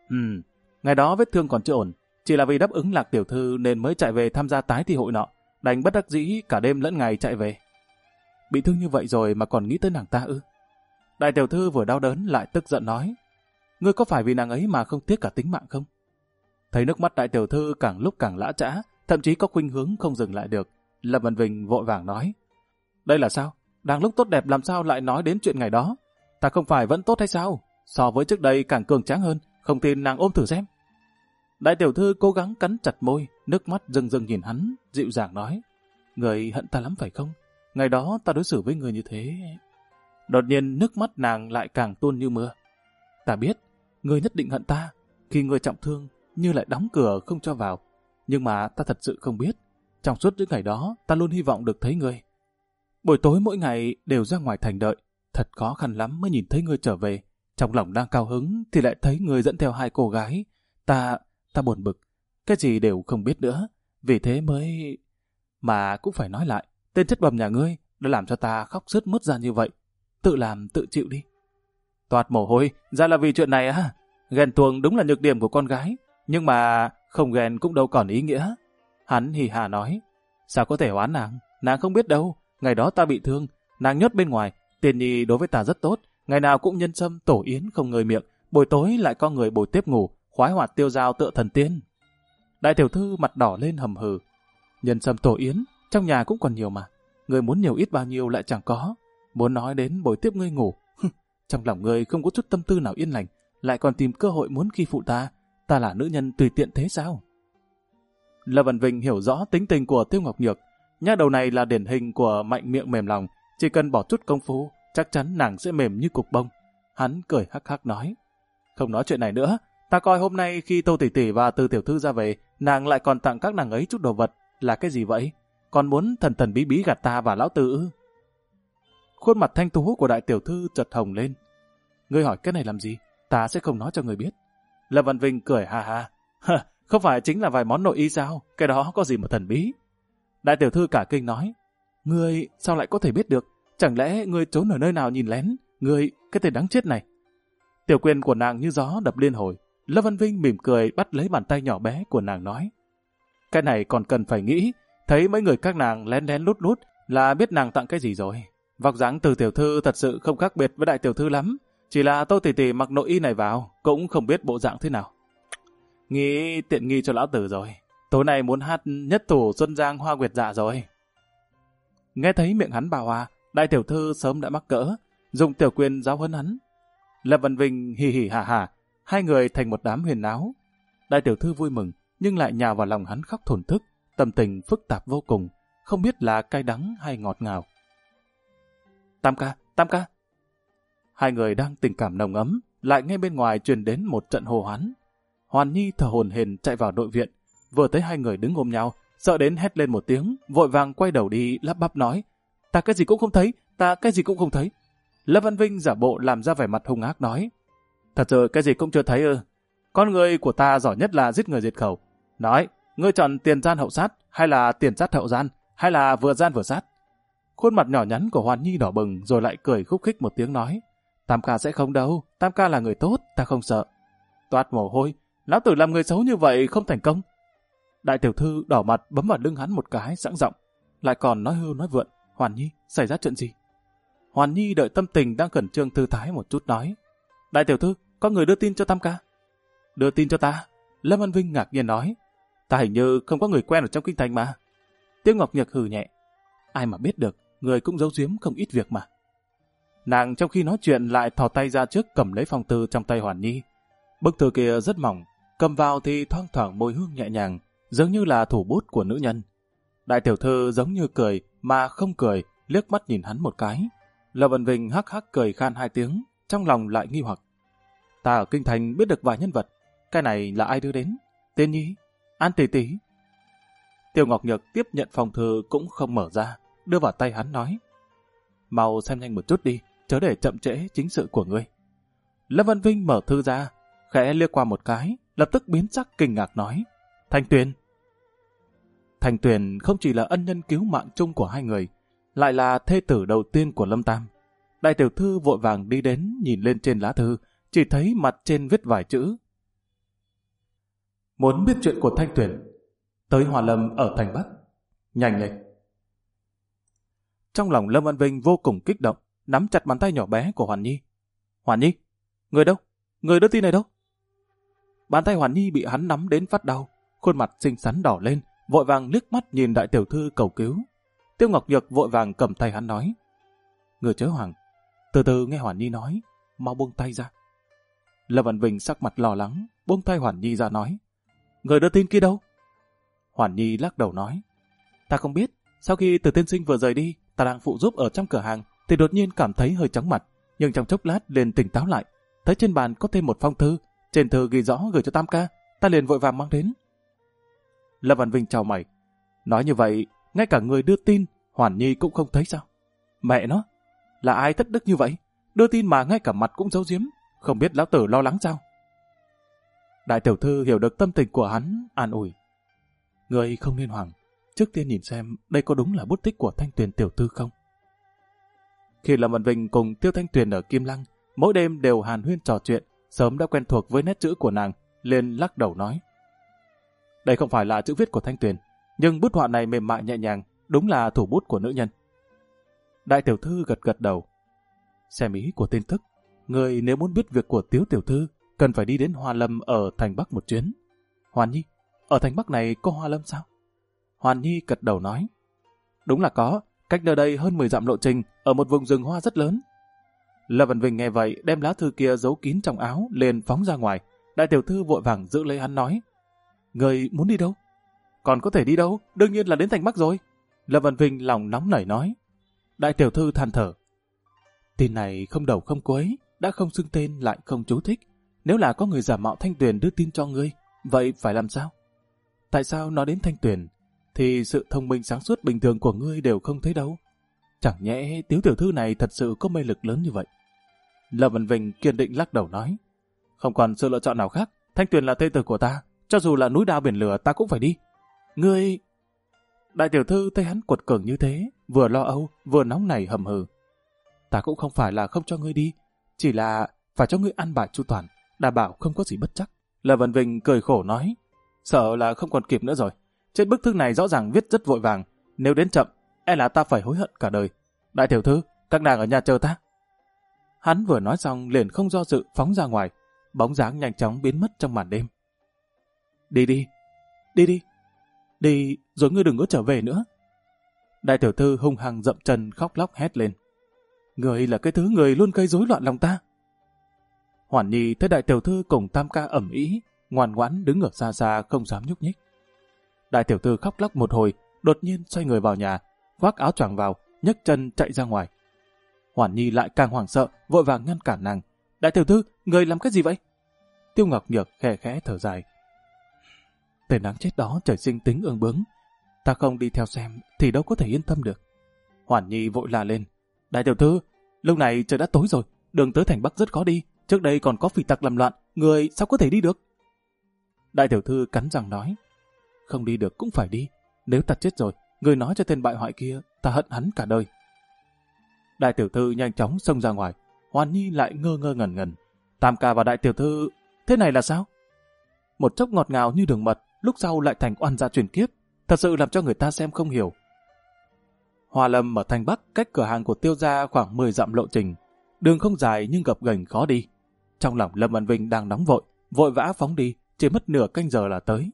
Ngày đó vết thương còn chưa ổn. Chỉ là vì đáp ứng Lạc tiểu thư nên mới chạy về tham gia tái thi hội nọ. Đành bất đắc dĩ cả đêm lẫn ngày chạy về. Bị thương như vậy rồi mà còn nghĩ tới nàng ta ư? Đại tiểu thư vừa đau đớn lại tức giận nói. Ngươi có phải vì nàng ấy mà không tiếc cả tính mạng không? Thấy nước mắt đại tiểu thư càng lúc càng lã chã, thậm chí có khuynh hướng không dừng lại được. Lâm Văn Vinh vội vàng nói. Đây là sao? Đang lúc tốt đẹp làm sao lại nói đến chuyện ngày đó? Ta không phải vẫn tốt hay sao? So với trước đây càng cường tráng hơn, không tin nàng ôm thử xem. Đại tiểu thư cố gắng cắn chặt môi, nước mắt rưng rưng nhìn hắn, dịu dàng nói. Người hận ta lắm phải không? Ngày đó ta đối xử với người như thế. Đột nhiên nước mắt nàng lại càng tuôn như mưa. Ta biết, người nhất định hận ta. Khi người trọng thương, như lại đóng cửa không cho vào. Nhưng mà ta thật sự không biết. Trong suốt những ngày đó, ta luôn hy vọng được thấy người. Buổi tối mỗi ngày đều ra ngoài thành đợi. Thật khó khăn lắm mới nhìn thấy người trở về. Trong lòng đang cao hứng thì lại thấy người dẫn theo hai cô gái. Ta buồn bực. Cái gì đều không biết nữa. Vì thế mới... Mà cũng phải nói lại. Tên chất bầm nhà ngươi đã làm cho ta khóc sướt mướt ra như vậy. Tự làm tự chịu đi. Toát mồ hôi, ra là vì chuyện này á. Ghen tuông đúng là nhược điểm của con gái. Nhưng mà không ghen cũng đâu còn ý nghĩa. Hắn hì hà nói. Sao có thể oán nàng? Nàng không biết đâu. Ngày đó ta bị thương. Nàng nhốt bên ngoài. Tiền nhi đối với ta rất tốt. Ngày nào cũng nhân sâm tổ yến không ngơi miệng. Buổi tối lại có người bồi tiếp ngủ. Khoái hoạt tiêu dao tựa thần tiên. Đại tiểu thư mặt đỏ lên hầm hừ. Nhân sâm tổ yến, trong nhà cũng còn nhiều mà. Ngươi muốn nhiều ít bao nhiêu lại chẳng có. Muốn nói đến bồi tiếp ngươi ngủ. Trong lòng ngươi không có chút tâm tư nào yên lành, lại còn tìm cơ hội muốn khi phụ ta. Ta là nữ nhân tùy tiện thế sao? Lâm Văn Vinh hiểu rõ tính tình của Tiêu Ngọc Nhược. Nha đầu này là điển hình của mạnh miệng mềm lòng. Chỉ cần bỏ chút công phu, chắc chắn nàng sẽ mềm như cục bông. Hắn cười hắc hắc nói. Không nói chuyện này nữa. Ta coi hôm nay khi Tô tỷ tỷ và Từ tiểu thư ra về, nàng lại còn tặng các nàng ấy chút đồ vật. Là cái gì vậy? Còn muốn thần thần bí bí gạt ta và lão tử ư? Khuôn mặt thanh tú của đại tiểu thư chợt hồng lên. Ngươi hỏi cái này làm gì? Ta sẽ không nói cho ngươi biết. Lâm Văn Vinh cười ha ha. Không phải chính là vài món nội y sao? Cái đó có gì mà thần bí? Đại tiểu thư cả kinh nói. Ngươi sao lại có thể biết được? Chẳng lẽ ngươi trốn ở nơi nào nhìn lén? Ngươi, cái tên đáng chết này. Tiểu quyền của nàng như gió đập liên hồi. Lâm Văn Vinh mỉm cười bắt lấy bàn tay nhỏ bé của nàng nói. Cái này còn cần phải nghĩ. Thấy mấy người các nàng lén lén lút lút là biết nàng tặng cái gì rồi. Vóc dáng Từ tiểu thư thật sự không khác biệt với đại tiểu thư lắm. Chỉ là Tô tỷ tỷ mặc nội y này vào cũng không biết bộ dạng thế nào. Nghĩ tiện nghi cho lão tử rồi. Tối nay muốn hát nhất thủ Xuân Giang Hoa Nguyệt Dạ rồi. Nghe thấy miệng hắn bà hoa, đại tiểu thư sớm đã mắc cỡ, dùng tiểu quyền giáo huấn hắn. Lâm Văn Vinh hì hì hà hà, hai người thành một đám huyền náo. Đại tiểu thư vui mừng, nhưng lại nhào vào lòng hắn khóc thổn thức, tâm tình phức tạp vô cùng, không biết là cay đắng hay ngọt ngào. Tam ca. Hai người đang tình cảm nồng ấm, lại nghe bên ngoài truyền đến một trận hô hoán. Hoàn Nhi thở hổn hển chạy vào nội viện, vừa thấy hai người đứng ôm nhau, sợ đến hét lên một tiếng, vội vàng quay đầu đi lắp bắp nói, ta cái gì cũng không thấy. Lâm Văn Vinh giả bộ làm ra vẻ mặt hung ác nói, thật sự cái gì cũng chưa thấy ư? Con người của ta giỏi nhất là giết người diệt khẩu. Nói, ngươi chọn tiền gian hậu sát, hay là tiền sát hậu gian, hay là vừa gian vừa sát? Khuôn mặt nhỏ nhắn của Hoàn Nhi đỏ bừng rồi lại cười khúc khích một tiếng nói, Tam ca sẽ không đâu, Tam ca là người tốt, ta không sợ. Toát mồ hôi, lão tử làm người xấu như vậy không thành công. Đại tiểu thư đỏ mặt bấm vào lưng hắn một cái sẵn giọng, lại còn nói hưu nói vượn. Hoàn Nhi, xảy ra chuyện gì? Hoàn Nhi đợi tâm tình đang khẩn trương thư thái một chút nói, đại tiểu thư, có người đưa tin cho Tam ca. Đưa tin cho ta? Lâm Văn Vinh ngạc nhiên nói, ta hình như không có người quen ở trong kinh thành mà. Tiêu Ngọc Nhược hừ nhẹ, ai mà biết được, người cũng giấu giếm không ít việc mà. Nàng trong khi nói chuyện lại thò tay ra trước cầm lấy phong thư trong tay Hoàn Nhi. Bức thư kia rất mỏng, cầm vào thì thoang thoảng mùi hương nhẹ nhàng, giống như là thủ bút của nữ nhân. Đại tiểu thư giống như cười mà không cười, liếc mắt nhìn hắn một cái. Lâm Văn Vinh hắc hắc cười khan hai tiếng, trong lòng lại nghi hoặc. Ta ở kinh thành biết được vài nhân vật, cái này là ai đưa đến? Tiên Nhi? An tỷ tỷ? Tiêu Ngọc Nhược tiếp nhận phong thư cũng không mở ra, đưa vào tay hắn nói, mau xem nhanh một chút đi, chớ để chậm trễ chính sự của ngươi. Lâm Văn Vinh mở thư ra, khẽ liếc qua một cái, lập tức biến sắc kinh ngạc nói, Thanh Tuyền. Thanh Tuyền không chỉ là ân nhân cứu mạng chung của hai người, lại là thê tử đầu tiên của Lâm Tam. Đại tiểu thư vội vàng đi đến nhìn lên trên lá thư, chỉ thấy mặt trên viết vài chữ. Muốn biết chuyện của Thanh Tuyền, tới Hòa Lâm ở thành Bắc. Nhanh lên. Trong lòng Lâm Văn Vinh vô cùng kích động, nắm chặt bàn tay nhỏ bé của Hoàn Nhi. Hoàn Nhi, người đâu? Người đưa tin này đâu? Bàn tay Hoàn Nhi bị hắn nắm đến phát đau, khuôn mặt xinh xắn đỏ lên, vội vàng liếc mắt nhìn đại tiểu thư cầu cứu. Tiêu Ngọc Nhược vội vàng cầm tay hắn nói, người chớ hoảng, từ từ nghe Hoàn Nhi nói, mau buông tay ra. Lâm Văn Vinh sắc mặt lo lắng, buông tay Hoàn Nhi ra nói, người đưa tin kia đâu? Hoàn Nhi lắc đầu nói, ta không biết, sau khi Từ tiên sinh vừa rời đi, ta đang phụ giúp ở trong cửa hàng, thì đột nhiên cảm thấy hơi chóng mặt, nhưng trong chốc lát liền tỉnh táo lại, thấy trên bàn có thêm một phong thư, trên thư ghi rõ gửi cho Tam ca, ta liền vội vàng mang đến. Lâm Văn Vinh chào mày, nói như vậy, ngay cả người đưa tin, Hoàn Nhi cũng không thấy sao? Mẹ nó, là ai thất đức như vậy? Đưa tin mà ngay cả mặt cũng giấu giếm, không biết lão tử lo lắng sao? Đại tiểu thư hiểu được tâm tình của hắn, an ủi. Người không nên hoảng, trước tiên nhìn xem đây có đúng là bút tích của Thanh Tuyền tiểu thư không? Khi Lâm Văn Vinh cùng Tiêu Thanh Tuyền ở Kim Lăng, mỗi đêm đều hàn huyên trò chuyện, sớm đã quen thuộc với nét chữ của nàng, liền lắc đầu nói. Đây không phải là chữ viết của Thanh Tuyền, nhưng bút họa này mềm mại nhẹ nhàng, đúng là thủ bút của nữ nhân. Đại tiểu thư gật gật đầu. Xem ý của tin tức, người nếu muốn biết việc của Tiếu tiểu thư, cần phải đi đến Hoa Lâm ở thành Bắc một chuyến. Hoàn Nhi, ở thành Bắc này có hoa lâm sao? Hoàn Nhi gật đầu nói. Đúng là có, cách nơi đây hơn 10 dặm lộ trình, ở một vùng rừng hoa rất lớn. Lâm Văn Vinh nghe vậy, đem lá thư kia giấu kín trong áo, liền phóng ra ngoài. Đại tiểu thư vội vàng giữ lấy hắn nói. Người muốn đi đâu? Còn có thể đi đâu? Đương nhiên là đến thành Bắc rồi. Lâm Văn Vinh lòng nóng nảy nói. Đại tiểu thư than thở. Tin này không đầu không cuối, đã không xưng tên lại không chú thích. Nếu là có người giả mạo Thanh Tuyền đưa tin cho ngươi, vậy phải làm sao? Tại sao nói đến Thanh Tuyền, thì sự thông minh sáng suốt bình thường của ngươi đều không thấy đâu? Chẳng nhẽ Tiếu tiểu thư này thật sự có mê lực lớn như vậy? Lâm Văn Vinh kiên định lắc đầu nói. Không còn sự lựa chọn nào khác, Thanh Tuyền là thê tử của ta, cho dù là núi đao biển lửa ta cũng phải đi. Ngươi... Đại tiểu thư thấy hắn quật cường như thế, vừa lo âu, vừa nóng nảy hầm hừ. Ta cũng không phải là không cho ngươi đi, chỉ là phải cho ngươi ăn bài chu toàn, đảm bảo không có gì bất chắc. Lâm Văn Vinh cười khổ nói, sợ là không còn kịp nữa rồi. Trên bức thư này rõ ràng viết rất vội vàng, nếu đến chậm, e là ta phải hối hận cả đời. Đại tiểu thư, các nàng ở nhà chờ ta. Hắn vừa nói xong liền không do dự phóng ra ngoài, bóng dáng nhanh chóng biến mất trong màn đêm. Đi đi, đi đi, đi rồi ngươi đừng có trở về nữa. Đại tiểu thư hung hăng dậm chân khóc lóc hét lên. Ngươi là cái thứ người luôn gây rối loạn lòng ta. Hoàn Nhi thấy đại tiểu thư cùng Tam ca ẩm ý, ngoan ngoãn đứng ở xa xa không dám nhúc nhích. Đại tiểu thư khóc lóc một hồi, đột nhiên xoay người vào nhà, khoác áo choàng vào, nhấc chân chạy ra ngoài. Hoàn Nhi lại càng hoảng sợ, vội vàng ngăn cản nàng. Đại tiểu thư, người làm cái gì vậy? Tiêu Ngọc Nhược khẽ khẽ thở dài. Tên đáng chết đó trời sinh tính ương bướng, ta không đi theo xem thì đâu có thể yên tâm được. Hoàn Nhi vội la lên. Đại tiểu thư, lúc này trời đã tối rồi, đường tới thành Bắc rất khó đi, trước đây còn có phỉ tặc làm loạn, người sao có thể đi được? Đại tiểu thư cắn răng nói. Không đi được cũng phải đi, nếu ta chết rồi, người nói cho tên bại hoại kia, ta hận hắn cả đời. Đại tiểu thư nhanh chóng xông ra ngoài, Hoàn Nhi lại ngơ ngơ ngẩn ngẩn. Tam ca và đại tiểu thư, thế này là sao? Một chốc ngọt ngào như đường mật, lúc sau lại thành oan gia truyền kiếp, thật sự làm cho người ta xem không hiểu. Hoa Lâm ở thành Bắc cách cửa hàng của Tiêu gia khoảng 10 dặm lộ trình, đường không dài nhưng gập ghềnh khó đi. Trong lòng Lâm Văn Vinh đang nóng vội, vội vã phóng đi, chỉ mất nửa canh giờ là tới.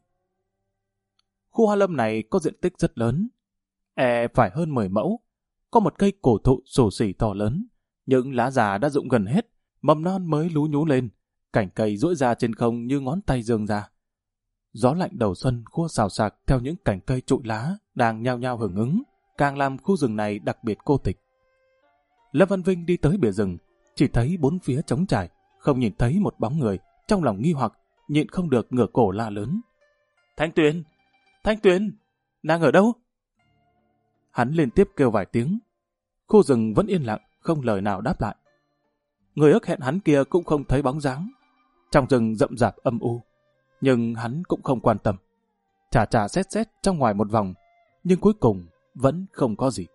Khu Hoa Lâm này có diện tích rất lớn, phải hơn 10 mẫu. Có một cây cổ thụ xù xì to lớn, những lá già đã rụng gần hết, mầm non mới lú nhú lên, cành cây duỗi ra trên không như ngón tay giương ra. Gió lạnh đầu xuân khua xào xạc theo những cành cây trụi lá đang nhao nhao hưởng ứng, càng làm khu rừng này đặc biệt cô tịch. Lâm Văn Vinh đi tới bìa rừng, chỉ thấy bốn phía trống trải, không nhìn thấy một bóng người, trong lòng nghi hoặc, nhịn không được ngửa cổ la lớn. Thanh Tuyền! Thanh Tuyền! Nàng ở đâu? Hắn liên tiếp kêu vài tiếng. Khu rừng vẫn yên lặng, không lời nào đáp lại. Người ước hẹn hắn kia cũng không thấy bóng dáng. Trong rừng rậm rạp âm u, nhưng hắn cũng không quan tâm. Chà chà xét xét trong ngoài một vòng, nhưng cuối cùng vẫn không có gì.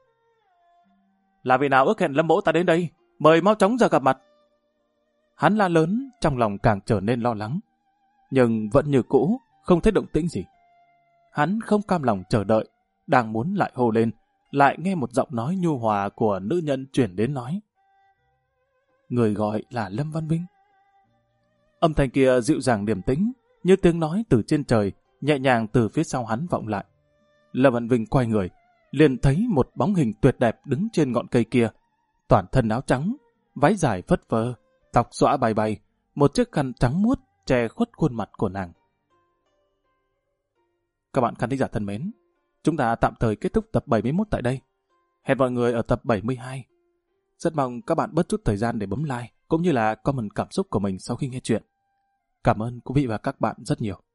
Là vị nào ước hẹn Lâm mỗ ta đến đây? Mời mau chóng ra gặp mặt. Hắn la lớn, trong lòng càng trở nên lo lắng. Nhưng vẫn như cũ, không thấy động tĩnh gì. Hắn không cam lòng chờ đợi, đang muốn lại hô lên, lại nghe một giọng nói nhu hòa của nữ nhân chuyển đến nói. Người gọi là Lâm Văn Vinh. Âm thanh kia dịu dàng điềm tĩnh, như tiếng nói từ trên trời, nhẹ nhàng từ phía sau hắn vọng lại. Lâm Văn Vinh quay người, liền thấy một bóng hình tuyệt đẹp đứng trên ngọn cây kia, toàn thân áo trắng, váy dài phất phơ, tóc xõa bay bay, một chiếc khăn trắng muốt che khuất khuôn mặt của nàng. Các bạn khán thính giả thân mến, chúng ta tạm thời kết thúc tập 71 tại đây. Hẹn mọi người ở tập 72. Rất mong các bạn bớt chút thời gian để bấm like, cũng như là comment cảm xúc của mình sau khi nghe chuyện. Cảm ơn quý vị và các bạn rất nhiều.